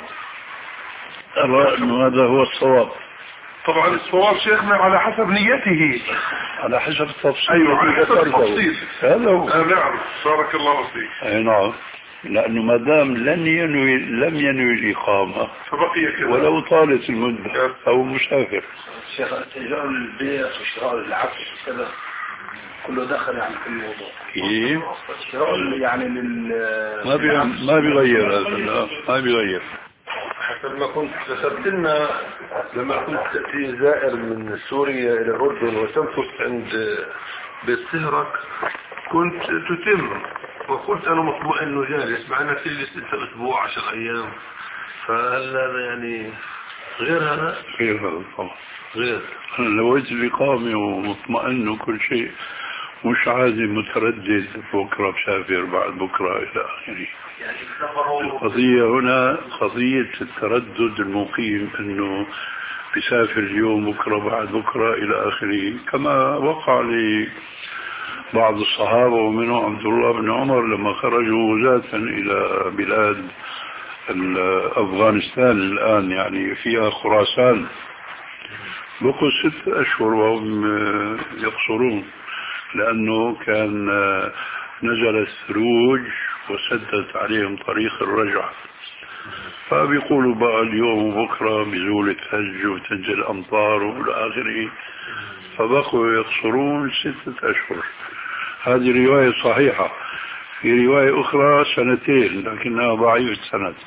أرى أن هذا هو الصواب. طبعا الصواب شيخنا على حسب نيته، على حسب التفصيل. أيوة على حسب التفصيل. هذا هو. آه نعم بارك الله فيك. أي نعم، لأنه ما دام لن ينوي لم ينوي الإقامة فبقي كذا ولو طالت المدة أو مسافر. شيخ استئجار البيت وشراء العفش كذا كله دخل يعني في الموضوع. إيه؟ شراء يعني لل ما بي ما بيغير هذا، ما بيغير. حسب ما كنت كتبت لنا لما كنت تأتي زائر من سوريا إلى الأردن وتمكث عند بيت سهرك كنت تتم، وقلت أنا مطمئن وجالس معنا في لسه أسبوع عشر أيام. فهذا يعني غير هذا غير هذا طبعا غير. أنا لو وجدت الإقامة ومطمئن وكل شيء مش عازم متردد بكرة بسافر بعد بكرة إلى آخره. القضية هنا قضية التردد المقيم، أنه بيسافر اليوم بكرة بعد بكرة إلى آخره، كما وقع لبعض الصحابة ومنهم عبد الله بن عمر لما خرجوا غزاة إلى بلاد أفغانستان الآن يعني فيها خراسان، بقوا ست أشهر وهم يقصرون، لأنه كان نزل الثلوج وسدت عليهم طريق الرجعة. فبيقولوا بقى اليوم وبكرة بزول الثلج وتنزل الأمطار وإلى آخره، فبقوا يقصرون ستة أشهر. هذه رواية صحيحة. في رواية أخرى سنتين لكنها ضعيف السند.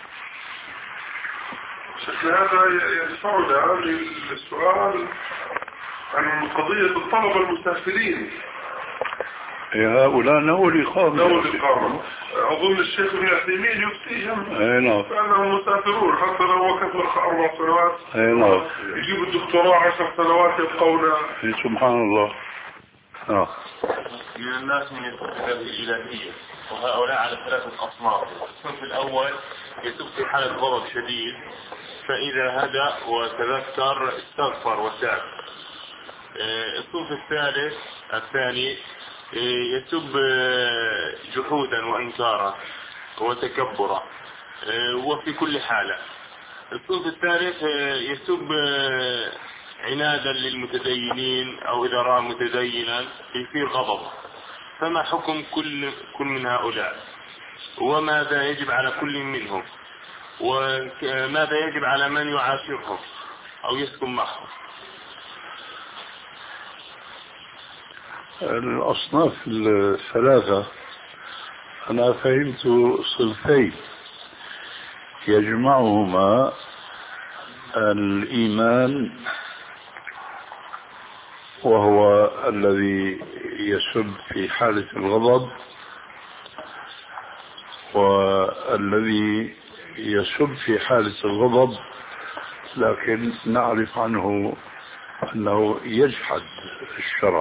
هذا يدفعنا للسؤال عن قضية الطلبة المسافرين. هؤلاء نووا الإقامة. نووا الإقامة. أظن الشيخ ابن عثيمين يفتيهم فأنهم مسافرون حتى لو كثر أربع سنوات. يجيب الدكتوراه عشر سنوات يبقون. سبحان الله. آه. من الناس من الصفات الإلهية، وهؤلاء على ثلاثة أصناف. الصنف الأول يسوق في حالة غضب شديد، فإذا هدأ وتذكر استغفر وتاب. الصنف الثالث الثاني يسب جحودا وإنكارا وتكبرا وفي كل حالة. الصنف الثالث يسب عنادا للمتدينين أو إذا رأى متدينا يثير غضبه. فما حكم كل كل من هؤلاء، وماذا يجب على كل منهم، وماذا يجب على من يعاشرهم أو يسكن معهم؟ الأصناف الثلاثة أنا فهمت صنفين يجمعهما الإيمان، وهو الذي يسب في حالة الغضب، والذي يسب في حالة الغضب لكن نعرف عنه أنه يجحد الشرع.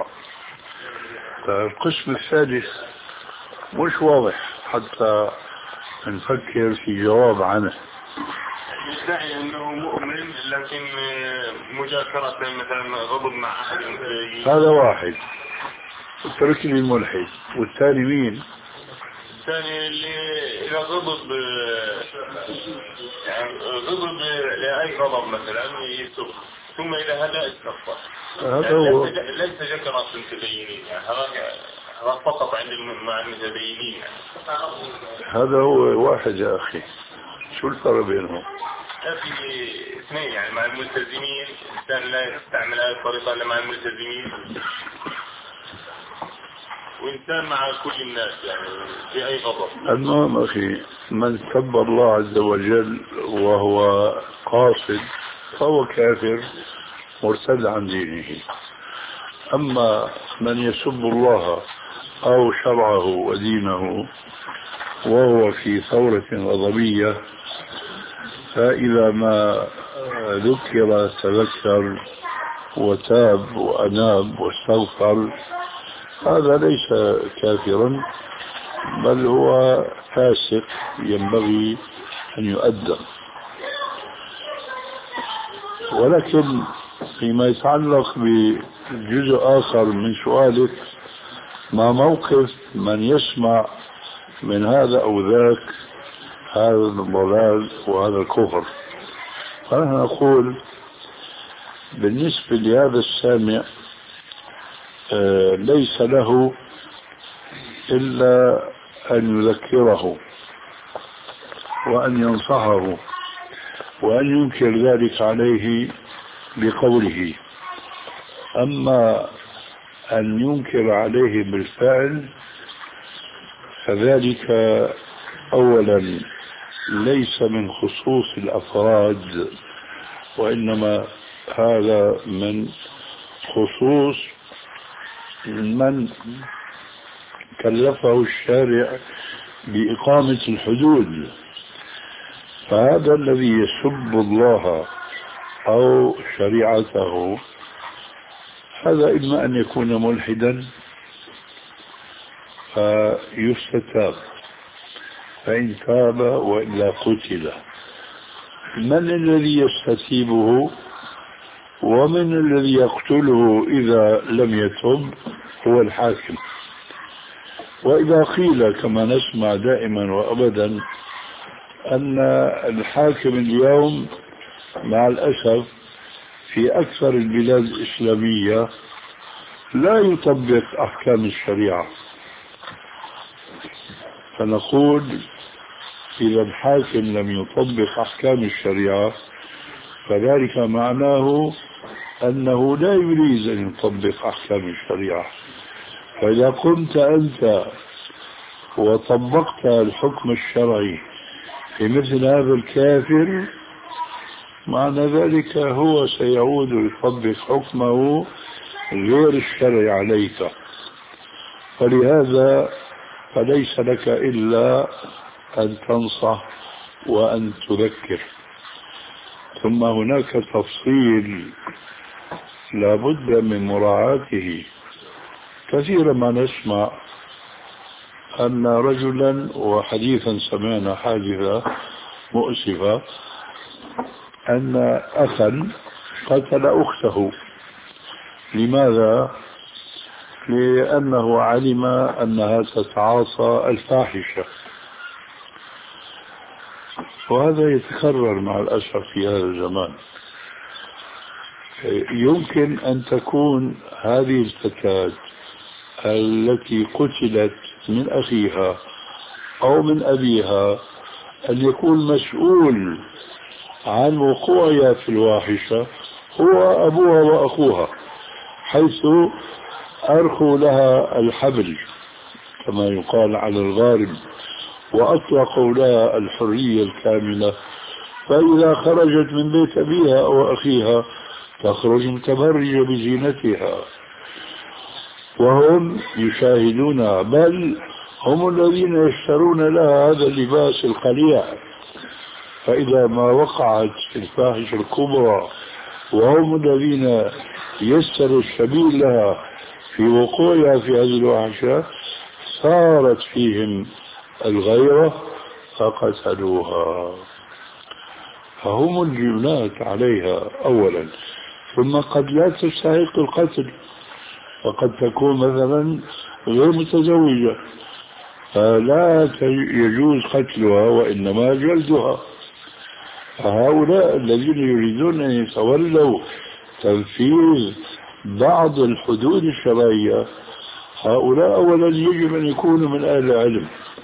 القسم الثالث مش واضح حتى نفكر في جواب عنه. يدعي أنه مؤمن لكن مجاكرة مثلا غضب مع أحد. هذا واحد. اترك لي الملحد. والثاني مين؟ الثاني اللي إذا غضب يعني غضب لأي غضب مثلا يسوق، ثم إذا هذا استغفر. هذا هو. ليس جكرة المتدينين، يعني هذا فقط عند مع المتدينين. هذا هو واحد يا أخي. شو الفرق بينهم؟ في اثنين، يعني مع الملتزمين الإنسان لا يستعمل هذه الطريقة إلا مع الملتزمين، وإنسان مع كل الناس يعني في أي غضب. المهم أخي، من سب الله عز وجل وهو قاصد فهو كافر مرتد عن دينه. أما من يسب الله أو شرعه ودينه وهو في ثورة غضبية، فإذا ما ذكر تذكر وتاب وأناب واستغفر، هذا ليس كافرا بل هو فاسق ينبغي أن يؤدب. ولكن فيما يتعلق بجزء آخر من سؤالك، ما موقف من يسمع من هذا أو ذاك هذا الضلال وهذا الكفر؟ فنحن نقول بالنسبة لهذا السامع آه ليس له إلا أن يذكره وأن ينصحه وأن ينكر ذلك عليه بقوله. أما أن ينكر عليه بالفعل فذلك أولا ليس من خصوص الأفراد، وإنما هذا من خصوص من كلفه الشارع بإقامة الحدود. فهذا الذي يسب الله أو شريعته هذا إما أن يكون ملحدا فيستتاب، فإن تاب وإلا قتل. من الذي يستتيبه؟ ومن الذي يقتله إذا لم يتب هو الحاكم. وإذا قيل كما نسمع دائما وأبدا أن الحاكم اليوم مع الأسف في أكثر البلاد الإسلامية لا يطبق أحكام الشريعة، فنقول إذا الحاكم لم يطبق أحكام الشريعة فذلك معناه أنه لا يريد أن يطبق أحكام الشريعة. فإذا قمت أنت وطبقت الحكم الشرعي في مثل هذا الكافر معنى ذلك هو سيعود يطبق حكمه غير الشرعي عليك. فلهذا فليس لك إلا أن تنصح وأن تذكر. ثم هناك تفصيل لا بد من مراعاته. كثيرا ما نسمع أن رجلا، وحديثا سمعنا حادثة مؤسفة، أن أخا قتل أخته. لماذا؟ لأنه علم أنها تتعاطى الفاحشة. وهذا يتكرر مع الأسف في هذا الزمان. يمكن أن تكون هذه الفتاة التي قتلت من أخيها أو من أبيها أن يكون مسؤول عن وقوعها في الواحشة هو أبوها وأخوها، حيث أرخوا لها الحبل كما يقال على الغارب وأطلقوا لها الحرية الكاملة. فإذا خرجت من بيت أبيها أو أخيها تخرج متبرجة بزينتها وهم يشاهدونها، بل هم الذين يشترون لها هذا اللباس القليع. فإذا ما وقعت في الفاحشة الكبرى وهم الذين يسروا السبيل لها في وقوعها في هذه الوحشة صارت فيهم الغيرة فقتلوها. فهم الجنات عليها أولا، ثم قد لا تستحق القتل، وقد تكون مثلا غير متزوجة فلا يجوز قتلها وإنما جلدها. فهؤلاء الذين يريدون أن يتولوا تنفيذ بعض الحدود الشرعية هؤلاء أولا يجب أن يكونوا من أهل العلم،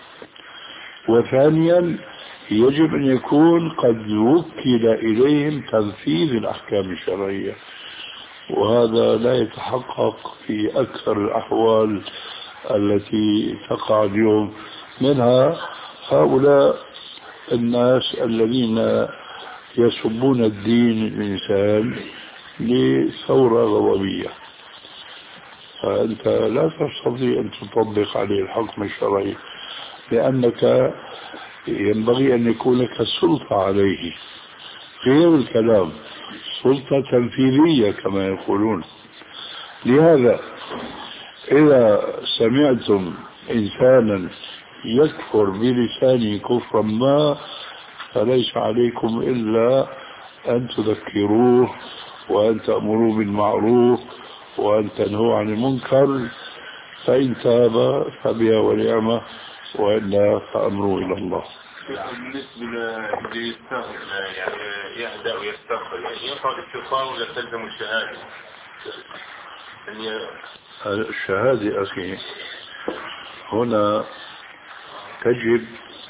وثانيا يجب أن يكون قد وكل إليهم تنفيذ الأحكام الشرعية، وهذا لا يتحقق في أكثر الأحوال التي تقع اليوم. منها هؤلاء الناس الذين يسبون الدين الإنسان لثورة غضبية، فأنت لا تستطيع أن تطبق عليه الحكم الشرعي لأنك ينبغي أن يكون لك سلطة عليه، غير الكلام سلطة تنفيذية كما يقولون. لهذا إذا سمعتم إنسانا يكفر بلسانه كفرا ما فليس عليكم إلا أن تذكروه وأن تأمروا بالمعروف وأن تنهوا عن المنكر، فإن تاب فبها ونعمة وإلا فأمروا إلى الله. بالنسبة ليستغفر يعني يهدأ ويستغفر يعني يقع الاتصال ولا تلزم الشهادة؟ الشهادة أخي هنا تجب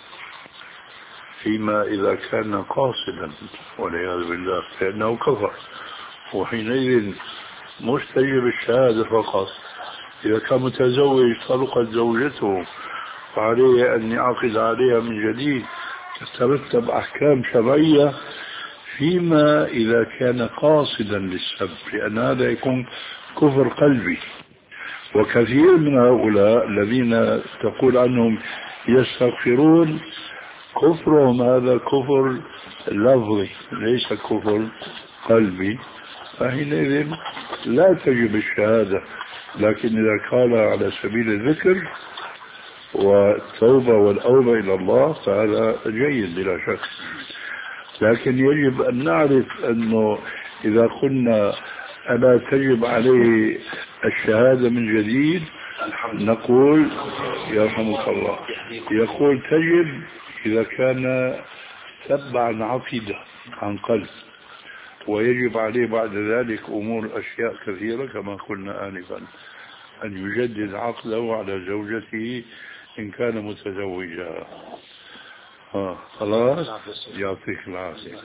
فيما إذا كان قاصدا والعياذ بالله فإنه كفر، وحينئذ مش تجب الشهادة فقط. إذا كان متزوج طلقت زوجته وعليه أن يعقد عليها من جديد تترتب أحكام شرعية فيما إذا كان قاصدا للسب، لأن هذا يكون كفر قلبي. وكثير من هؤلاء الذين تقول عنهم يستغفرون كفرهم هذا كفر لفظي ليس كفر قلبي، فحينئذ لا تجب الشهادة. لكن إذا قال على سبيل الذكر والتوبة والأوبة إلى الله فهذا جيد بلا شك. لكن يجب أن نعرف أنه إذا قلنا ألا تجب عليه الشهادة من جديد نقول يرحمك الله يقول تجب إذا كان سب عن عقيدة عن قلب، ويجب عليه بعد ذلك أمور أشياء كثيرة كما قلنا آنفا، أن يجدد عقده على زوجته إن كان متزوجا. آه خلاص يعطيك العافية.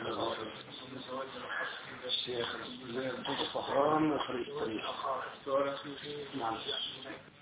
الشيخ زي الصحران وخريج الطريق.